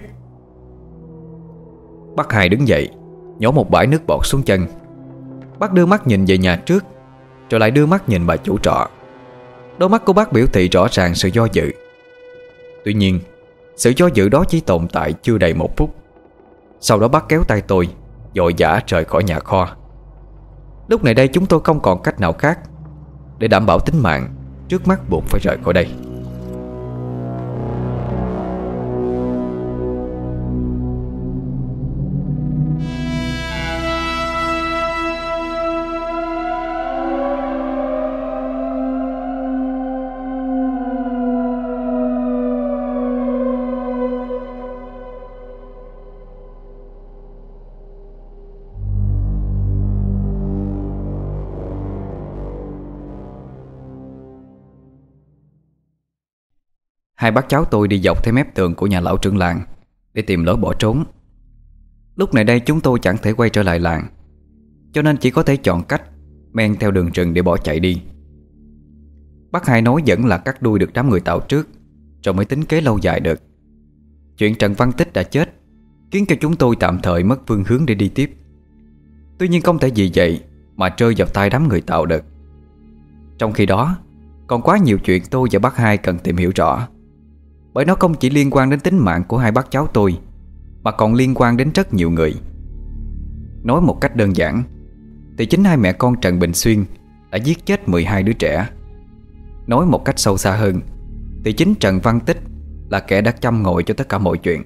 Bác Hai đứng dậy, nhổ một bãi nước bọt xuống chân. Bác đưa mắt nhìn về nhà trước, rồi lại đưa mắt nhìn bà chủ trọ. Đôi mắt của bác biểu thị rõ ràng sự do dự. Tuy nhiên, sự do dự đó chỉ tồn tại chưa đầy một phút. Sau đó bác kéo tay tôi, vội vã rời khỏi nhà kho. Lúc này đây chúng tôi không còn cách nào khác để đảm bảo tính mạng, trước mắt buộc phải rời khỏi đây. Hai bác cháu tôi đi dọc theo mép tường của nhà lão trưởng làng để tìm lối bỏ trốn. Lúc này đây chúng tôi chẳng thể quay trở lại làng, cho nên chỉ có thể chọn cách men theo đường rừng để bỏ chạy đi. Bác Hai nói vẫn là cắt đuôi được đám người Tàu trước, rồi mới tính kế lâu dài được. Chuyện Trần Văn Tích đã chết khiến cho chúng tôi tạm thời mất phương hướng để đi tiếp. Tuy nhiên không thể vì vậy mà rơi vào tay đám người Tàu được. Trong khi đó, còn quá nhiều chuyện tôi và bác Hai cần tìm hiểu rõ, bởi nó không chỉ liên quan đến tính mạng của hai bác cháu tôi, mà còn liên quan đến rất nhiều người. Nói một cách đơn giản thì chính hai mẹ con Trần Bình Xuyên đã giết chết mười hai đứa trẻ. Nói một cách sâu xa hơn thì chính Trần Văn Tích là kẻ đã châm ngòi cho tất cả mọi chuyện.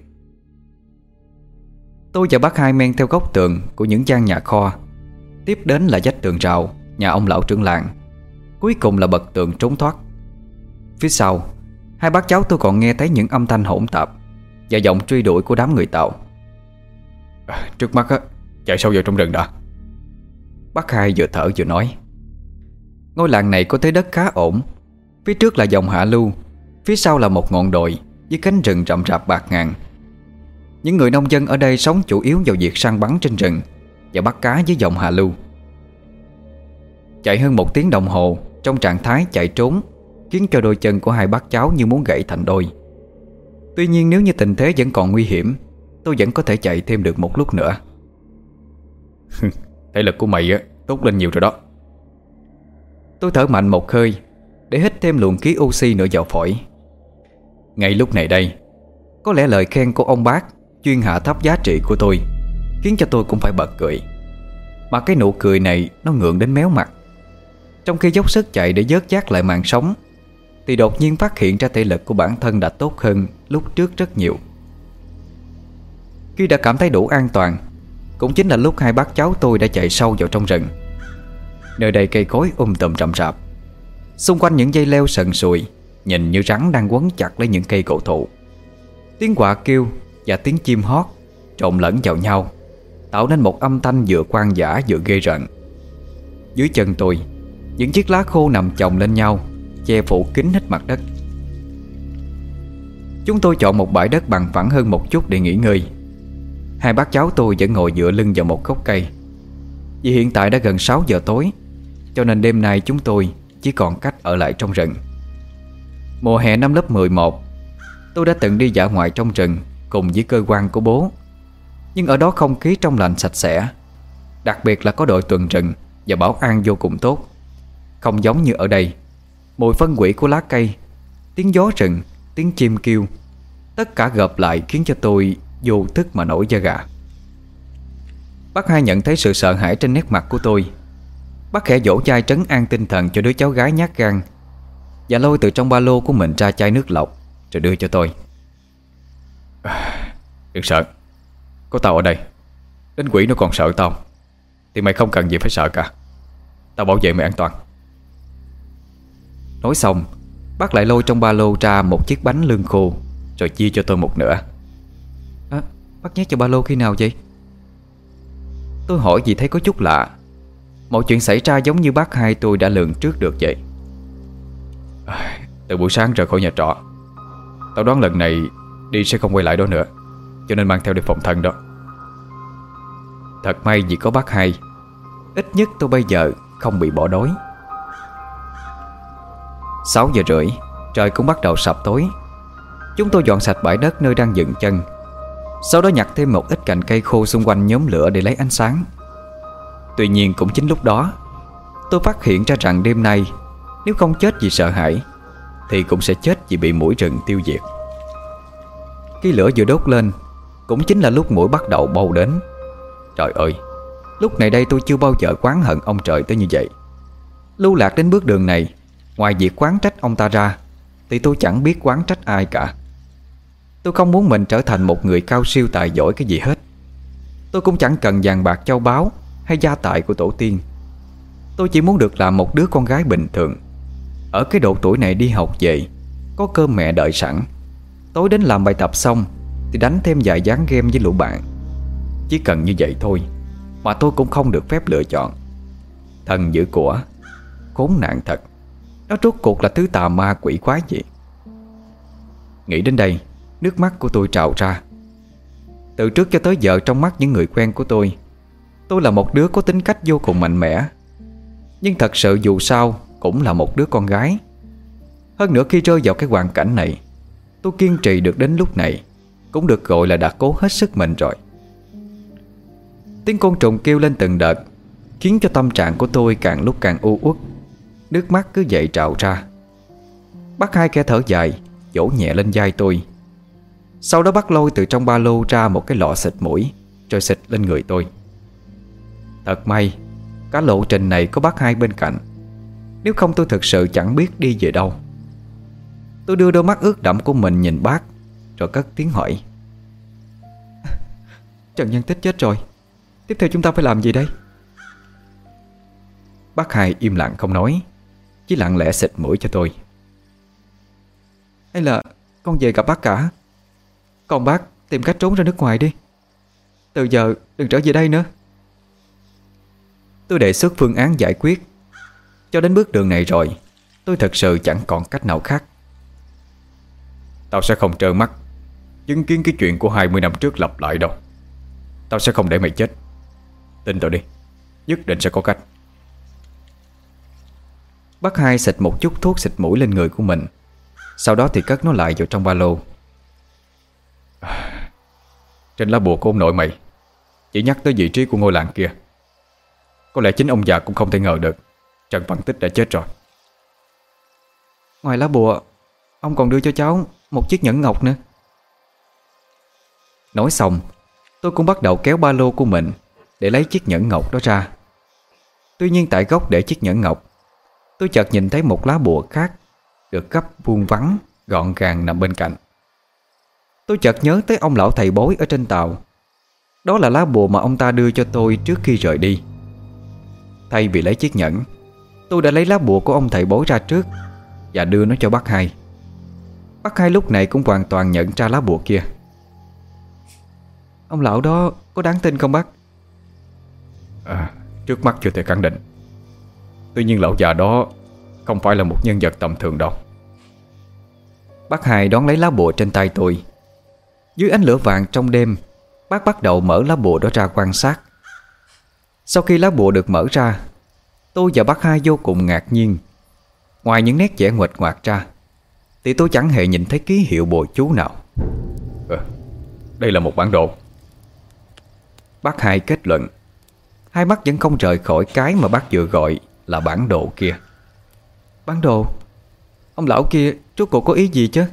Tôi và bác Hai men theo góc tường của những gian nhà kho, tiếp đến là vách tường rào nhà ông lão trưởng làng, cuối cùng là bậc tường trốn thoát. Phía sau, hai bác cháu tôi còn nghe thấy những âm thanh hỗn tạp, và giọng truy đuổi của đám người Tàu. à, Trước mắt á, chạy sâu vào trong rừng đã. Bác Hai vừa thở vừa nói. Ngôi làng này có thế đất khá ổn. Phía trước là dòng hạ lưu, phía sau là một ngọn đồi với cánh rừng rậm rạp bạt ngàn. Những người nông dân ở đây sống chủ yếu vào việc săn bắn trên rừng và bắt cá dưới dòng hạ lưu. Chạy hơn một tiếng đồng hồ trong trạng thái chạy trốn khiến cho đôi chân của hai bác cháu như muốn gãy thành đôi. Tuy nhiên nếu như tình thế vẫn còn nguy hiểm, tôi vẫn có thể chạy thêm được một lúc nữa. Thể lực của mày á tốt lên nhiều rồi đó. Tôi thở mạnh một hơi để hít thêm luồng khí oxy nữa vào phổi. Ngay lúc này đây, có lẽ lời khen của ông bác chuyên hạ thấp giá trị của tôi khiến cho tôi cũng phải bật cười. Mà cái nụ cười này nó ngượng đến méo mặt. Trong khi dốc sức chạy để vớt vát lại mạng sống, thì đột nhiên phát hiện ra thể lực của bản thân đã tốt hơn lúc trước rất nhiều. Khi đã cảm thấy đủ an toàn, cũng chính là lúc hai bác cháu tôi đã chạy sâu vào trong rừng. Nơi đây cây cối um tùm rậm rạp, xung quanh những dây leo sần sùi nhìn như rắn đang quấn chặt lấy những cây cổ thụ. Tiếng quạ kêu và tiếng chim hót trộn lẫn vào nhau, tạo nên một âm thanh vừa hoang dã vừa ghê rợn. Dưới chân tôi, những chiếc lá khô nằm chồng lên nhau, che phủ kín hết mặt đất. Chúng tôi chọn một bãi đất bằng phẳng hơn một chút để nghỉ ngơi. Hai bác cháu tôi vẫn ngồi dựa lưng vào một gốc cây. Vì hiện tại đã gần sáu giờ tối, cho nên đêm nay chúng tôi chỉ còn cách ở lại trong rừng. Mùa hè năm lớp mười một, tôi đã từng đi dã ngoại trong rừng cùng với cơ quan của bố. Nhưng ở đó không khí trong lành sạch sẽ, đặc biệt là có đội tuần rừng và bảo an vô cùng tốt. Không giống như ở đây, mùi phân hủy của lá cây, tiếng gió rừng, tiếng chim kêu, tất cả gộp lại khiến cho tôi vô thức mà nổi da gà. Bác Hai nhận thấy sự sợ hãi trên nét mặt của tôi. Bác khẽ vỗ chai trấn an tinh thần cho đứa cháu gái nhát gan và lôi từ trong ba lô của mình ra chai nước lọc rồi đưa cho tôi. Đừng sợ, có tao ở đây. Đến quỷ nó còn sợ tao thì mày không cần gì phải sợ cả. Tao bảo vệ mày an toàn. Nói xong, bác lại lôi trong ba lô ra một chiếc bánh lương khô rồi chia cho tôi một nửa. À, bác nhét cho ba lô khi nào vậy? Tôi hỏi vì thấy có chút lạ. Mọi chuyện xảy ra giống như bác Hai tôi đã lường trước được vậy. Từ buổi sáng rời khỏi nhà trọ, tao đoán lần này đi sẽ không quay lại đó nữa, cho nên mang theo để phòng thân đó. Thật may vì có bác Hai, ít nhất tôi bây giờ không bị bỏ đói. Sáu giờ rưỡi, trời cũng bắt đầu sập tối. Chúng tôi dọn sạch bãi đất nơi đang dựng chân, sau đó nhặt thêm một ít cành cây khô xung quanh nhóm lửa để lấy ánh sáng. Tuy nhiên cũng chính lúc đó, tôi phát hiện ra rằng đêm nay nếu không chết vì sợ hãi thì cũng sẽ chết vì bị muỗi rừng tiêu diệt. Khi lửa vừa đốt lên, cũng chính là lúc muỗi bắt đầu bâu đến. Trời ơi, lúc này đây tôi chưa bao giờ oán hận ông trời tới như vậy. Lưu lạc đến bước đường này, ngoài việc oán trách ông ta ra thì tôi chẳng biết oán trách ai cả. Tôi không muốn mình trở thành một người cao siêu tài giỏi cái gì hết. Tôi cũng chẳng cần vàng bạc châu báu hay gia tài của tổ tiên. Tôi chỉ muốn được làm một đứa con gái bình thường, ở cái độ tuổi này đi học về, có cơm mẹ đợi sẵn, tối đến làm bài tập xong thì đánh thêm vài ván game với lũ bạn. Chỉ cần như vậy thôi mà tôi cũng không được phép lựa chọn. Thần giữ của, khốn nạn thật. Nó rốt cuộc là thứ tà ma quỷ quái gì? Nghĩ đến đây, nước mắt của tôi trào ra. Từ trước cho tới giờ trong mắt những người quen của tôi, tôi là một đứa có tính cách vô cùng mạnh mẽ. Nhưng thật sự dù sao cũng là một đứa con gái. Hơn nữa khi rơi vào cái hoàn cảnh này, tôi kiên trì được đến lúc này cũng được gọi là đã cố hết sức mình rồi. Tiếng côn trùng kêu lên từng đợt khiến cho tâm trạng của tôi càng lúc càng u uất. Nước mắt cứ vậy trào ra. Bác Hai kẻ thở dài, vỗ nhẹ lên vai tôi. Sau đó bác lôi từ trong ba lô ra một cái lọ xịt mũi rồi xịt lên người tôi. Thật may cả lộ trình này có bác Hai bên cạnh, nếu không tôi thực sự chẳng biết đi về đâu. Tôi đưa đôi mắt ướt đẫm của mình nhìn bác, rồi cất tiếng hỏi: Trần Nhân Tích chết rồi, tiếp theo chúng ta phải làm gì đây? Bác Hai im lặng không nói, chỉ lặng lẽ xịt mũi cho tôi. Hay là con về gặp bác cả? Còn bác tìm cách trốn ra nước ngoài đi. Từ giờ đừng trở về đây nữa. Tôi đề xuất phương án giải quyết. Cho đến bước đường này rồi, tôi thật sự chẳng còn cách nào khác. Tao sẽ không trơ mắt chứng kiến cái chuyện của hai mươi năm trước lặp lại đâu. Tao sẽ không để mày chết. Tin tao đi, nhất định sẽ có cách. Bác Hai xịt một chút thuốc xịt mũi lên người của mình, sau đó thì cất nó lại vào trong ba lô. Trên lá bùa của ông nội mày chỉ nhắc tới vị trí của ngôi làng kia. Có lẽ chính ông già cũng không thể ngờ được Trần Văn Tích đã chết rồi. Ngoài lá bùa, ông còn đưa cho cháu một chiếc nhẫn ngọc nữa. Nói xong, tôi cũng bắt đầu kéo ba lô của mình để lấy chiếc nhẫn ngọc đó ra. Tuy nhiên tại góc để chiếc nhẫn ngọc, tôi chợt nhìn thấy một lá bùa khác được gấp vuông vắn, gọn gàng nằm bên cạnh. Tôi chợt nhớ tới ông lão thầy bói ở trên tàu. Đó là lá bùa mà ông ta đưa cho tôi trước khi rời đi. Thay vì lấy chiếc nhẫn, tôi đã lấy lá bùa của ông thầy bói ra trước và đưa nó cho bác Hai. Bác Hai lúc này cũng hoàn toàn nhận ra lá bùa kia. Ông lão đó có đáng tin không bác? À, trước mắt chưa thể khẳng định. Tuy nhiên lão già đó không phải là một nhân vật tầm thường đâu. Bác Hai đón lấy lá bùa trên tay tôi. Dưới ánh lửa vàng trong đêm, bác bắt đầu mở lá bùa đó ra quan sát. Sau khi lá bùa được mở ra, tôi và bác Hai vô cùng ngạc nhiên. Ngoài những nét vẽ nguệch ngoạc ra thì tôi chẳng hề nhìn thấy ký hiệu bùa chú nào. à, Đây là một bản đồ. Bác Hai kết luận. Hai mắt vẫn không rời khỏi cái mà bác vừa gọi là bản đồ kia. Bản đồ? Ông lão kia rốt cuộc có ý gì chứ?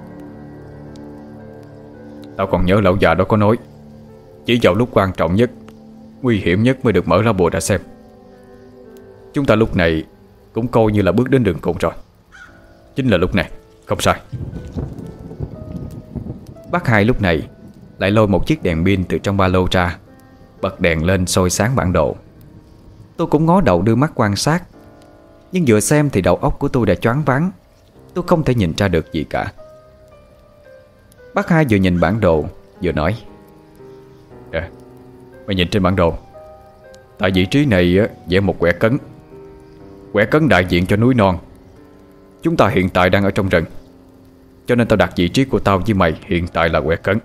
Tao còn nhớ lão già đó có nói chỉ vào lúc quan trọng nhất, nguy hiểm nhất mới được mở lá bùa ra xem. Chúng ta lúc này cũng coi như là bước đến đường cùng rồi. Chính là lúc này, không sai. Bác Hai lúc này lại lôi một chiếc đèn pin từ trong ba lô ra, bật đèn lên soi sáng bản đồ. Tôi cũng ngó đầu đưa mắt quan sát, nhưng vừa xem thì đầu óc của tôi đã choáng váng. Tôi không thể nhìn ra được gì cả. Bác Hai vừa nhìn bản đồ vừa nói: à, Mày nhìn trên bản đồ, tại vị trí này vẽ một quẻ cấn. Quẻ cấn đại diện cho núi non. Chúng ta hiện tại đang ở trong rừng, cho nên tao đặt vị trí của tao với mày hiện tại là quẻ cấn.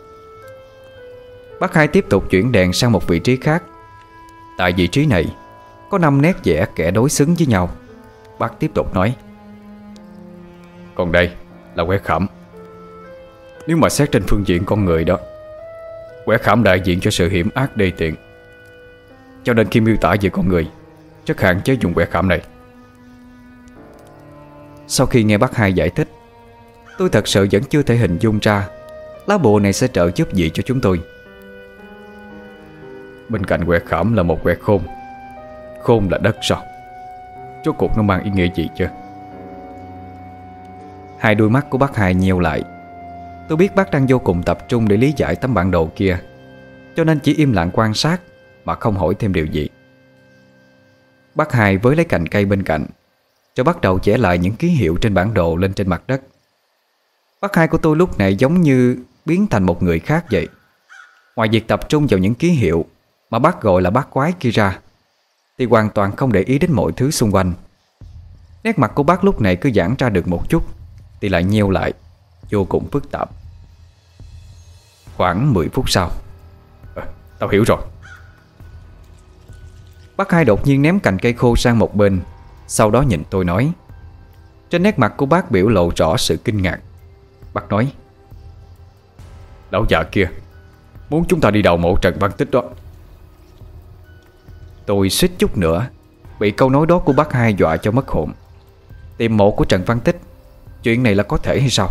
Bác Hai tiếp tục chuyển đèn sang một vị trí khác. Tại vị trí này có năm nét vẽ kẻ đối xứng với nhau. Bác tiếp tục nói: còn đây là quẻ khảm. Nếu mà xét trên phương diện con người đó, quẻ khảm đại diện cho sự hiểm ác đê tiện. Cho nên khi miêu tả về con người, rất hạn chế dùng quẻ khảm này. Sau khi nghe bác Hai giải thích, tôi thật sự vẫn chưa thể hình dung ra lá bùa này sẽ trợ giúp gì cho chúng tôi. Bên cạnh quẻ khảm là một quẻ khôn. Khôn là đất sao? Rốt cuộc nó mang ý nghĩa gì chứ? Hai đôi mắt của bác Hai nheo lại. Tôi biết bác đang vô cùng tập trung để lý giải tấm bản đồ kia, cho nên chỉ im lặng quan sát mà không hỏi thêm điều gì. Bác Hai với lấy cành cây bên cạnh, rồi bắt đầu vẽ lại những ký hiệu trên bản đồ lên trên mặt đất. Bác Hai của tôi lúc này giống như biến thành một người khác vậy. Ngoài việc tập trung vào những ký hiệu mà bác gọi là bát quái kia ra, thì hoàn toàn không để ý đến mọi thứ xung quanh. Nét mặt của bác lúc này cứ giãn ra được một chút thì lại nheo lại, vô cùng phức tạp. Khoảng mười phút sau: à, Tao hiểu rồi. Bác Hai đột nhiên ném cành cây khô sang một bên, sau đó nhìn tôi nói. Trên nét mặt của bác biểu lộ rõ sự kinh ngạc. Bác nói: lão già kia muốn chúng ta đi đào mộ Trần Văn Tích đó. Tôi suýt chút nữa bị câu nói đó của bác Hai dọa cho mất hồn. Tìm mộ của Trần Văn Tích, chuyện này là có thể hay sao?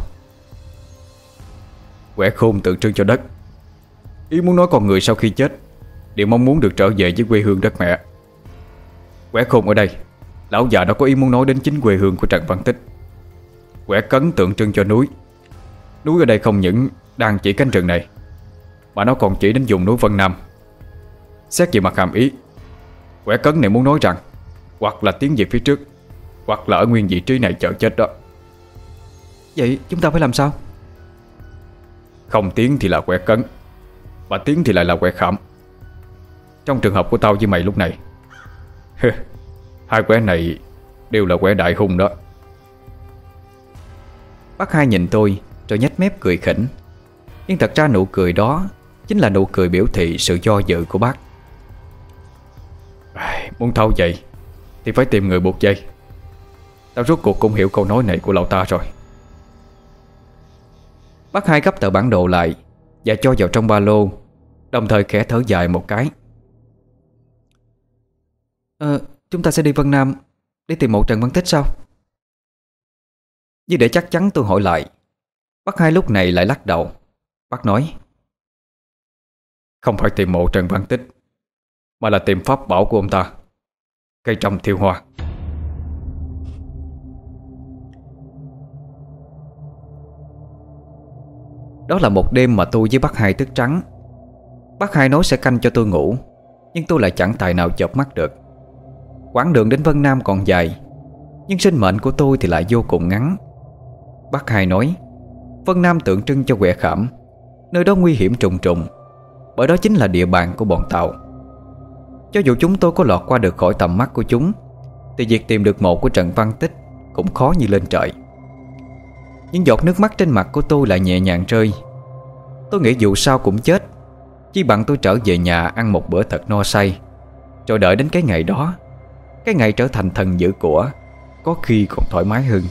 Quẻ khôn tượng trưng cho đất. Ý muốn nói con người sau khi chết đều mong muốn được trở về với quê hương đất mẹ. Quẻ khôn ở đây, lão già đã có ý muốn nói đến chính quê hương của Trần Văn Tích. Quẻ cấn tượng trưng cho núi. Núi ở đây không những đang chỉ cánh rừng này, mà nó còn chỉ đến vùng núi Vân Nam. Xét về mặt hàm ý, quẻ cấn này muốn nói rằng hoặc là tiến về phía trước, hoặc là ở nguyên vị trí này chờ chết đó. Vậy chúng ta phải làm sao? Không tiến thì là quẻ cấn, mà tiến thì lại là quẻ khảm. Trong trường hợp của tao với mày lúc này, hai quẻ này đều là quẻ đại hung đó. Bác Hai nhìn tôi rồi nhếch mép cười khỉnh. Nhưng thật ra nụ cười đó chính là nụ cười biểu thị sự do dự của bác. Muốn thâu dậy thì phải tìm người buộc dây. Tao rốt cuộc cũng hiểu câu nói này của lão ta rồi. Bác Hai gấp tờ bản đồ lại và cho vào trong ba lô, đồng thời khẽ thở dài một cái. Ờ, chúng ta sẽ đi Vân Nam để tìm mộ Trần Văn Tích sao? Như để chắc chắn tôi hỏi lại, bác Hai lúc này lại lắc đầu. Bác nói: Không phải tìm mộ Trần Văn Tích, mà là tìm pháp bảo của ông ta, cây trồng thiêu hoa. Đó là một đêm mà tôi với bác Hai thức trắng. Bác Hai nói sẽ canh cho tôi ngủ, nhưng tôi lại chẳng tài nào chợp mắt được. Quãng đường đến Vân Nam còn dài, nhưng sinh mệnh của tôi thì lại vô cùng ngắn. Bác Hai nói Vân Nam tượng trưng cho quẻ khảm, nơi đó nguy hiểm trùng trùng, bởi đó chính là địa bàn của bọn Tàu. Cho dù chúng tôi có lọt qua được khỏi tầm mắt của chúng, thì việc tìm được mộ của Trần Văn Tích cũng khó như lên trời. Những giọt nước mắt trên mặt của tôi lại nhẹ nhàng rơi. Tôi nghĩ dù sao cũng chết, chỉ bằng tôi trở về nhà ăn một bữa thật no say, rồi đợi đến cái ngày đó, cái ngày trở thành thần giữ của, có khi còn thoải mái hơn.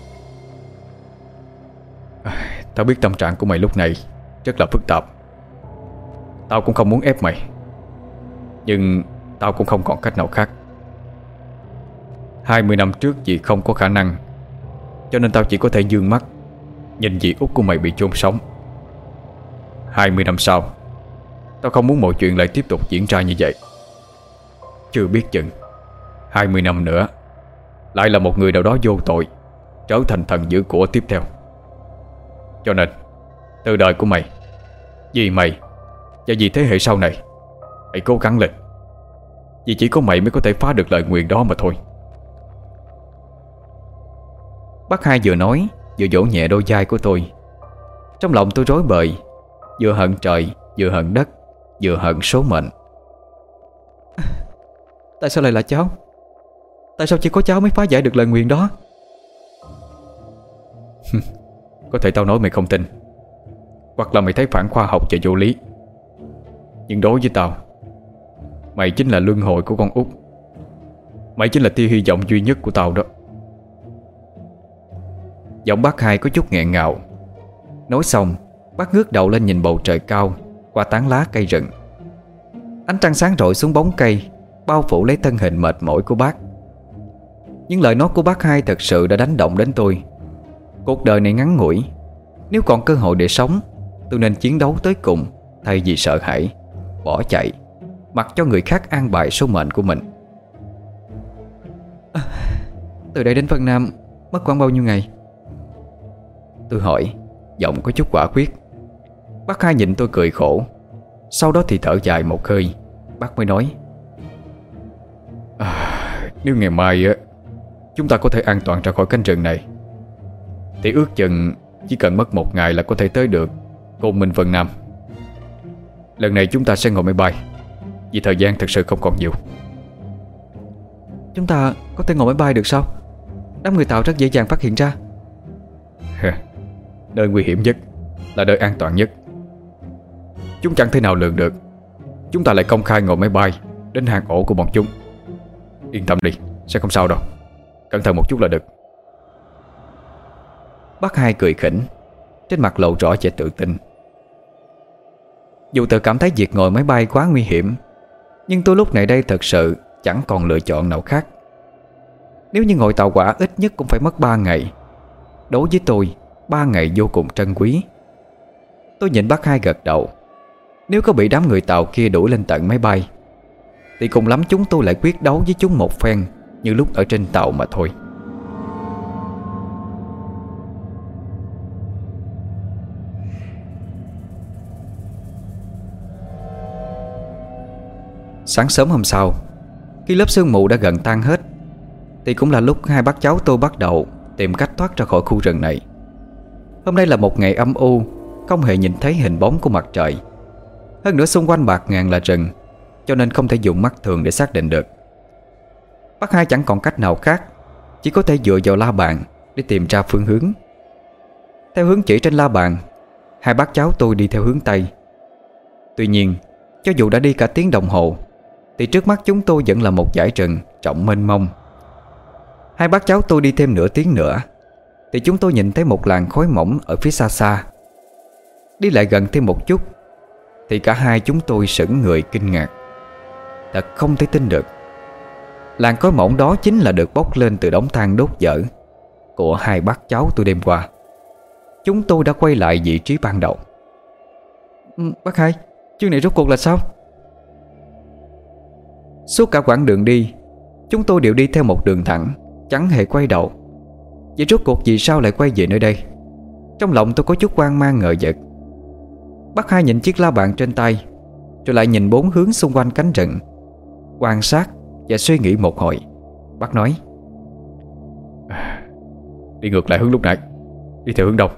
Tao biết tâm trạng của mày lúc này rất là phức tạp. Tao cũng không muốn ép mày, nhưng tao cũng không còn cách nào khác. Hai mươi năm trước vì không có khả năng, cho nên tao chỉ có thể dương mắt nhìn dì út của mày bị chôn sống. Hai mươi năm sau, tao không muốn mọi chuyện lại tiếp tục diễn ra như vậy. Chưa biết chừng Hai mươi năm nữa lại là một người nào đó vô tội trở thành thần giữ của tiếp theo. Cho nên từ đời của mày, vì mày và vì thế hệ sau này, hãy cố gắng lên. Vì chỉ có mày mới có thể phá được lời nguyền đó mà thôi. Bác Hai vừa nói vừa vỗ nhẹ đôi vai của tôi. Trong lòng tôi rối bời, vừa hận trời, vừa hận đất, vừa hận số mệnh. Tại sao lại là cháu? Tại sao chỉ có cháu mới phá giải được lời nguyền đó? Có thể tao nói mày không tin, hoặc là mày thấy phản khoa học và vô lý, nhưng đối với tao, mày chính là luân hồi của con út. Mày chính là tia hy vọng duy nhất của tao đó. Giọng bác Hai có chút nghẹn ngào. Nói xong, bác ngước đầu lên nhìn bầu trời cao qua tán lá cây rừng. Ánh trăng sáng rọi xuống bóng cây, bao phủ lấy thân hình mệt mỏi của bác. Những lời nói của bác Hai thật sự đã đánh động đến tôi. Cuộc đời này ngắn ngủi, nếu còn cơ hội để sống, tôi nên chiến đấu tới cùng, thay vì sợ hãi, bỏ chạy, mặc cho người khác an bài số mệnh của mình. À, từ đây đến Vân Nam mất khoảng bao nhiêu ngày? Tôi hỏi, giọng có chút quả quyết. Bác Hai nhìn tôi cười khổ. Sau đó thì thở dài một hơi. Bác mới nói: à, Nếu ngày mai á chúng ta có thể an toàn ra khỏi cánh rừng này, thì ước chừng chỉ cần mất một ngày là có thể tới được Côn Minh Vân Nam. Lần này chúng ta sẽ ngồi máy bay, vì thời gian thật sự không còn nhiều. Chúng ta có thể ngồi máy bay được sao? Đám người Tàu rất dễ dàng phát hiện ra. Nơi nguy hiểm nhất là nơi an toàn nhất. Chúng chẳng thể nào lường được chúng ta lại công khai ngồi máy bay đến hang ổ của bọn chúng. Yên tâm đi, sẽ không sao đâu. Cẩn thận một chút là được. Bác Hai cười khỉnh, trên mặt lộ rõ vẻ tự tin. Dù tự cảm thấy việc ngồi máy bay quá nguy hiểm, nhưng tôi lúc này đây thật sự chẳng còn lựa chọn nào khác. Nếu như ngồi tàu hỏa ít nhất cũng phải mất ba ngày. Đối với tôi, ba ngày vô cùng trân quý. Tôi nhìn bác Hai gật đầu. Nếu có bị đám người Tàu kia đuổi lên tận máy bay, thì cùng lắm chúng tôi lại quyết đấu với chúng một phen như lúc ở trên tàu mà thôi. Sáng sớm hôm sau, khi lớp sương mù đã gần tan hết, thì cũng là lúc hai bác cháu tôi bắt đầu tìm cách thoát ra khỏi khu rừng này. Hôm nay là một ngày âm u, không hề nhìn thấy hình bóng của mặt trời. Hơn nữa xung quanh bạt ngàn là rừng, cho nên không thể dùng mắt thường để xác định được. Bác Hai chẳng còn cách nào khác, chỉ có thể dựa vào la bàn để tìm ra phương hướng. Theo hướng chỉ trên la bàn, hai bác cháu tôi đi theo hướng Tây. Tuy nhiên, cho dù đã đi cả tiếng đồng hồ thì trước mắt chúng tôi vẫn là một dải rừng rộng mênh mông. Hai bác cháu tôi đi thêm nửa tiếng nữa thì chúng tôi nhìn thấy một làn khói mỏng ở phía xa xa. Đi lại gần thêm một chút thì cả hai chúng tôi sững người kinh ngạc. Thật không thể tin được, làn khói mỏng đó chính là được bốc lên từ đống than đốt dở của hai bác cháu tôi đêm qua. Chúng tôi đã quay lại vị trí ban đầu. ừ, Bác Hai, chuyện này rốt cuộc là sao? Suốt cả quãng đường đi, chúng tôi đều đi theo một đường thẳng, chẳng hề quay đầu. Vậy rốt cuộc vì sao lại quay về nơi đây? Trong lòng tôi có chút hoang mang ngờ vực. Bác Hai nhìn chiếc la bàn trên tay, rồi lại nhìn bốn hướng xung quanh cánh rừng, quan sát và suy nghĩ một hồi. Bác nói: Đi ngược lại hướng lúc nãy, đi theo hướng đông.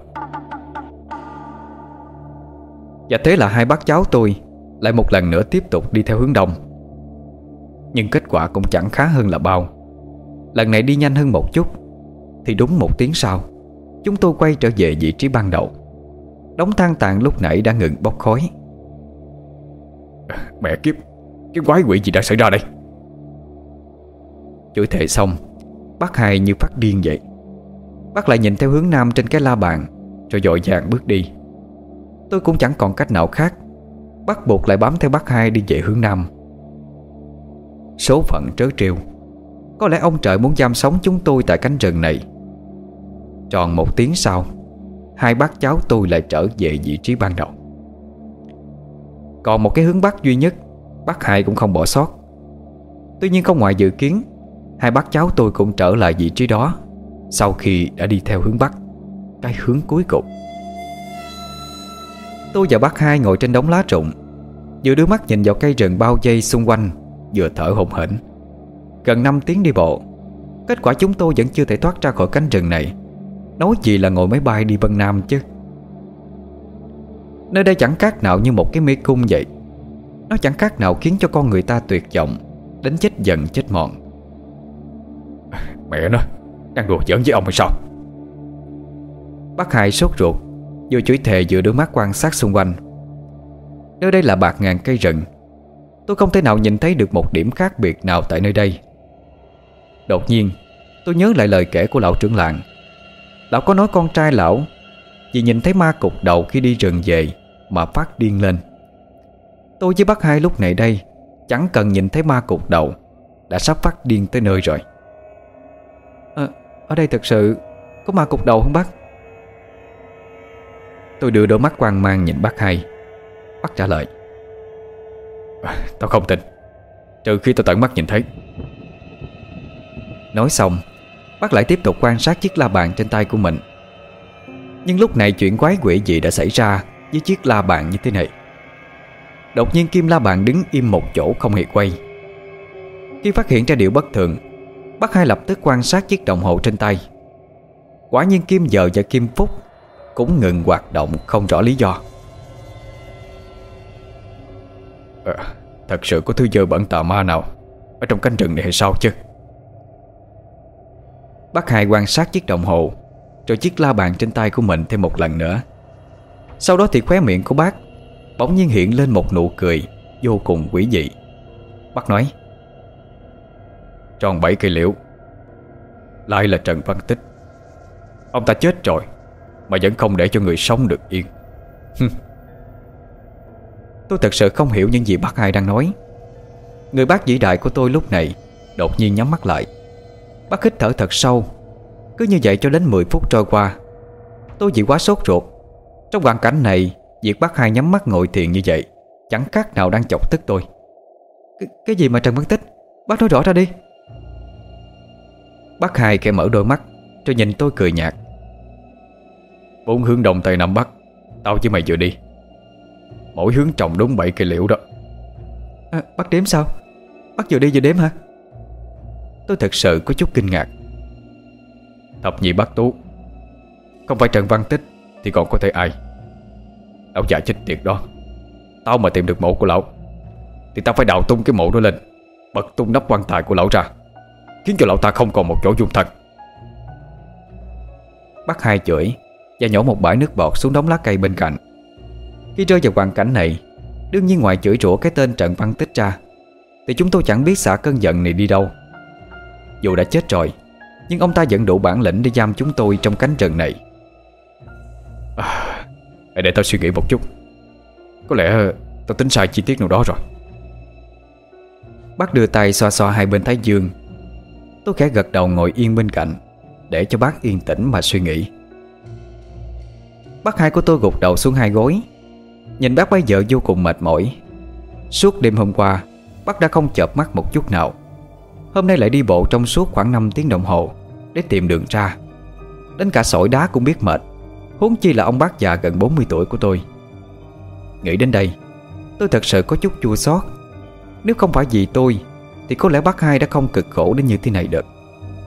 Và thế là hai bác cháu tôi lại một lần nữa tiếp tục đi theo hướng đông. Nhưng kết quả cũng chẳng khá hơn là bao. Lần này đi nhanh hơn một chút thì đúng một tiếng sau, chúng tôi quay trở về vị trí ban đầu. Đống than tàn lúc nãy đã ngừng bốc khói. Mẹ kiếp, cái quái quỷ gì đã xảy ra đây? Chửi thề xong, bác Hai như phát điên vậy. Bác lại nhìn theo hướng nam trên cái la bàn, rồi vội vàng bước đi. Tôi cũng chẳng còn cách nào khác, bắt buộc lại bám theo bác Hai đi về hướng nam. Số phận trớ trêu, có lẽ ông trời muốn giam sống chúng tôi tại cánh rừng này. Tròn một tiếng sau, hai bác cháu tôi lại trở về vị trí ban đầu. Còn một cái hướng bắc duy nhất, bác Hai cũng không bỏ sót. Tuy nhiên không ngoài dự kiến, hai bác cháu tôi cũng trở lại vị trí đó sau khi đã đi theo hướng bắc, cái hướng cuối cùng. Tôi và bác Hai ngồi trên đống lá rụng, vừa đưa mắt nhìn vào cây rừng bao vây xung quanh, vừa thở hổn hển. Gần năm tiếng đi bộ, kết quả chúng tôi vẫn chưa thể thoát ra khỏi cánh rừng này, nói gì là ngồi máy bay đi Vân Nam chứ. Nơi đây chẳng khác nào như một cái mê cung vậy. Nó chẳng khác nào khiến cho con người ta tuyệt vọng đến chết dần chết mòn. Mẹ nó, đang đùa giỡn với ông hay sao? Bác Hai sốt ruột, vừa chửi thề vừa đưa mắt quan sát xung quanh. Nơi đây là bạt ngàn cây rừng, tôi không thể nào nhìn thấy được một điểm khác biệt nào tại nơi đây. Đột nhiên tôi nhớ lại lời kể của lão trưởng làng. Lão có nói con trai lão vì nhìn thấy ma cục đầu khi đi rừng về mà phát điên lên. Tôi với bác Hai lúc này đây chẳng cần nhìn thấy ma cục đầu đã sắp phát điên tới nơi rồi. à, Ở đây thật sự có ma cục đầu không bác? Tôi đưa đôi mắt hoang mang nhìn bác Hai. Bác trả lời: Tao không tin, trừ khi tao tận mắt nhìn thấy. Nói xong, bác lại tiếp tục quan sát chiếc la bàn trên tay của mình. Nhưng lúc này chuyện quái quỷ gì đã xảy ra với chiếc la bàn như thế này? Đột nhiên kim la bàn đứng im một chỗ không hề quay. Khi phát hiện ra điều bất thường, bác Hai lập tức quan sát chiếc đồng hồ trên tay. Quả nhiên kim giờ và kim phút cũng ngừng hoạt động không rõ lý do. à, Thật sự có thứ dơ bẩn tà ma nào ở trong cánh rừng này hay sao chứ? Bác Hai quan sát chiếc đồng hồ, rồi chiếc la bàn trên tay của mình thêm một lần nữa. Sau đó thì khóe miệng của bác bỗng nhiên hiện lên một nụ cười vô cùng quỷ dị. Bác nói: Tròn bảy cây liễu, lại là Trần Văn Tích. Ông ta chết rồi mà vẫn không để cho người sống được yên. Tôi thật sự không hiểu những gì bác Hai đang nói. Người bác vĩ đại của tôi lúc này đột nhiên nhắm mắt lại. Bác hít thở thật sâu. Cứ như vậy cho đến mười phút trôi qua. Tôi vì quá sốt ruột. Trong hoàn cảnh này, việc bác Hai nhắm mắt ngồi thiền như vậy chẳng khác nào đang chọc tức tôi. Cái, cái gì mà Trần Văn Tích? Bác nói rõ ra đi. Bác Hai khẽ mở đôi mắt, rồi nhìn tôi cười nhạt: Bốn hướng đông tây nam bắc, tao với mày vừa đi. Mỗi hướng trồng đúng bảy cây liễu đó. à, Bác đếm sao? Bác vừa đi vừa đếm hả? Tôi thật sự có chút kinh ngạc. Thập nhị bát tú, không phải Trần Văn Tích thì còn có thể ai? Lão già chết tiệt đó, tao mà tìm được mộ của lão thì tao phải đào tung cái mộ đó lên, bật tung nắp quan tài của lão ra, khiến cho lão ta không còn một chỗ dung thân. Bác Hai chửi và nhổ một bãi nước bọt xuống đống lá cây bên cạnh. Khi rơi vào hoàn cảnh này, đương nhiên ngoài chửi rủa cái tên Trần Văn Tích ra thì chúng tôi chẳng biết xả cơn giận này đi đâu. Dù đã chết rồi, nhưng ông ta vẫn đủ bản lĩnh để giam chúng tôi trong cánh rừng này. à, Để tao suy nghĩ một chút. Có lẽ tao tính sai chi tiết nào đó rồi. Bác đưa tay xoa xoa hai bên thái dương. Tôi khẽ gật đầu ngồi yên bên cạnh, để cho bác yên tĩnh mà suy nghĩ. Bác Hai của tôi gục đầu xuống hai gối. Nhìn bác bây giờ vô cùng mệt mỏi. Suốt đêm hôm qua, bác đã không chợp mắt một chút nào. Hôm nay lại đi bộ trong suốt khoảng năm tiếng đồng hồ để tìm đường ra. Đến cả sỏi đá cũng biết mệt, huống chi là ông bác già gần bốn mươi tuổi của tôi. Nghĩ đến đây, tôi thật sự có chút chua xót. Nếu không phải vì tôi thì có lẽ bác Hai đã không cực khổ đến như thế này được.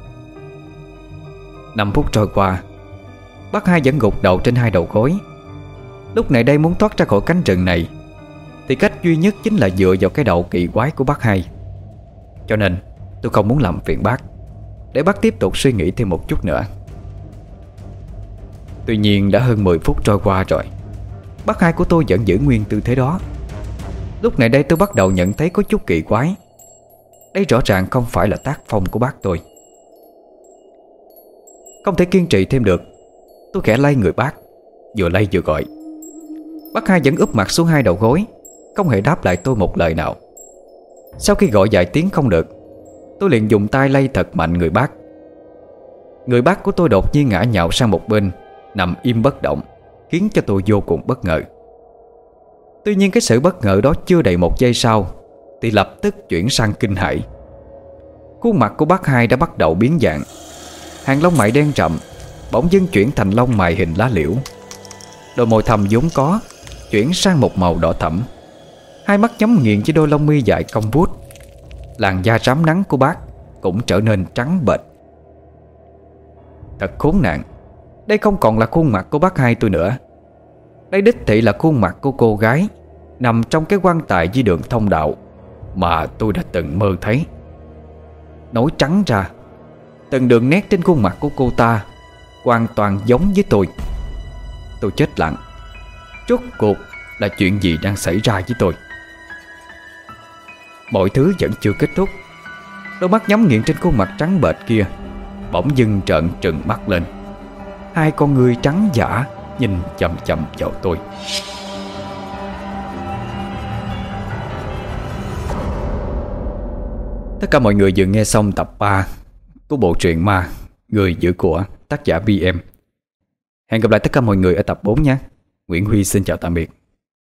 Năm phút trôi qua, bác Hai vẫn gục đầu trên hai đầu gối. Lúc này đây muốn thoát ra khỏi cánh rừng này thì cách duy nhất chính là dựa vào cái đầu kỳ quái của bác Hai. Cho nên tôi không muốn làm phiền bác, để bác tiếp tục suy nghĩ thêm một chút nữa. Tuy nhiên đã hơn mười phút trôi qua rồi, bác Hai của tôi vẫn giữ nguyên tư thế đó. Lúc này đây tôi bắt đầu nhận thấy có chút kỳ quái. Đây rõ ràng không phải là tác phong của bác tôi. Không thể kiên trì thêm được, tôi khẽ lay người bác, vừa lay vừa gọi. Bác Hai vẫn úp mặt xuống hai đầu gối, không hề đáp lại tôi một lời nào. Sau khi gọi vài tiếng không được, tôi liền dùng tay lay thật mạnh người bác. Người bác của tôi đột nhiên ngã nhào sang một bên, nằm im bất động, khiến cho tôi vô cùng bất ngờ. Tuy nhiên cái sự bất ngờ đó chưa đầy một giây sau thì lập tức chuyển sang kinh hãi. Khuôn mặt của bác Hai đã bắt đầu biến dạng. Hàng lông mày đen trầm bỗng dưng chuyển thành lông mày hình lá liễu. Đôi môi thầm vốn có chuyển sang một màu đỏ thẫm. Hai mắt nhắm nghiền với đôi lông mi dài cong vuốt. Làn da rám nắng của bác cũng trở nên trắng bệch. Thật khốn nạn, đây không còn là khuôn mặt của bác Hai tôi nữa. Đây đích thị là khuôn mặt của cô gái nằm trong cái quan tài dưới đường thông đạo mà tôi đã từng mơ thấy. Nói trắng ra, từng đường nét trên khuôn mặt của cô ta hoàn toàn giống với tôi. Tôi chết lặng. Rốt cuộc là chuyện gì đang xảy ra với tôi? Mọi thứ vẫn chưa kết thúc. Đôi mắt nhắm nghiền trên khuôn mặt trắng bệch kia bỗng dưng trợn trừng mắt lên. Hai con ngươi trắng dã nhìn chằm chằm vào tôi. Tất cả mọi người vừa nghe xong tập ba của bộ truyện ma Người Giữ Của, tác giả bê em. Hẹn gặp lại tất cả mọi người ở tập bốn nhé. Nguyễn Huy xin chào tạm biệt.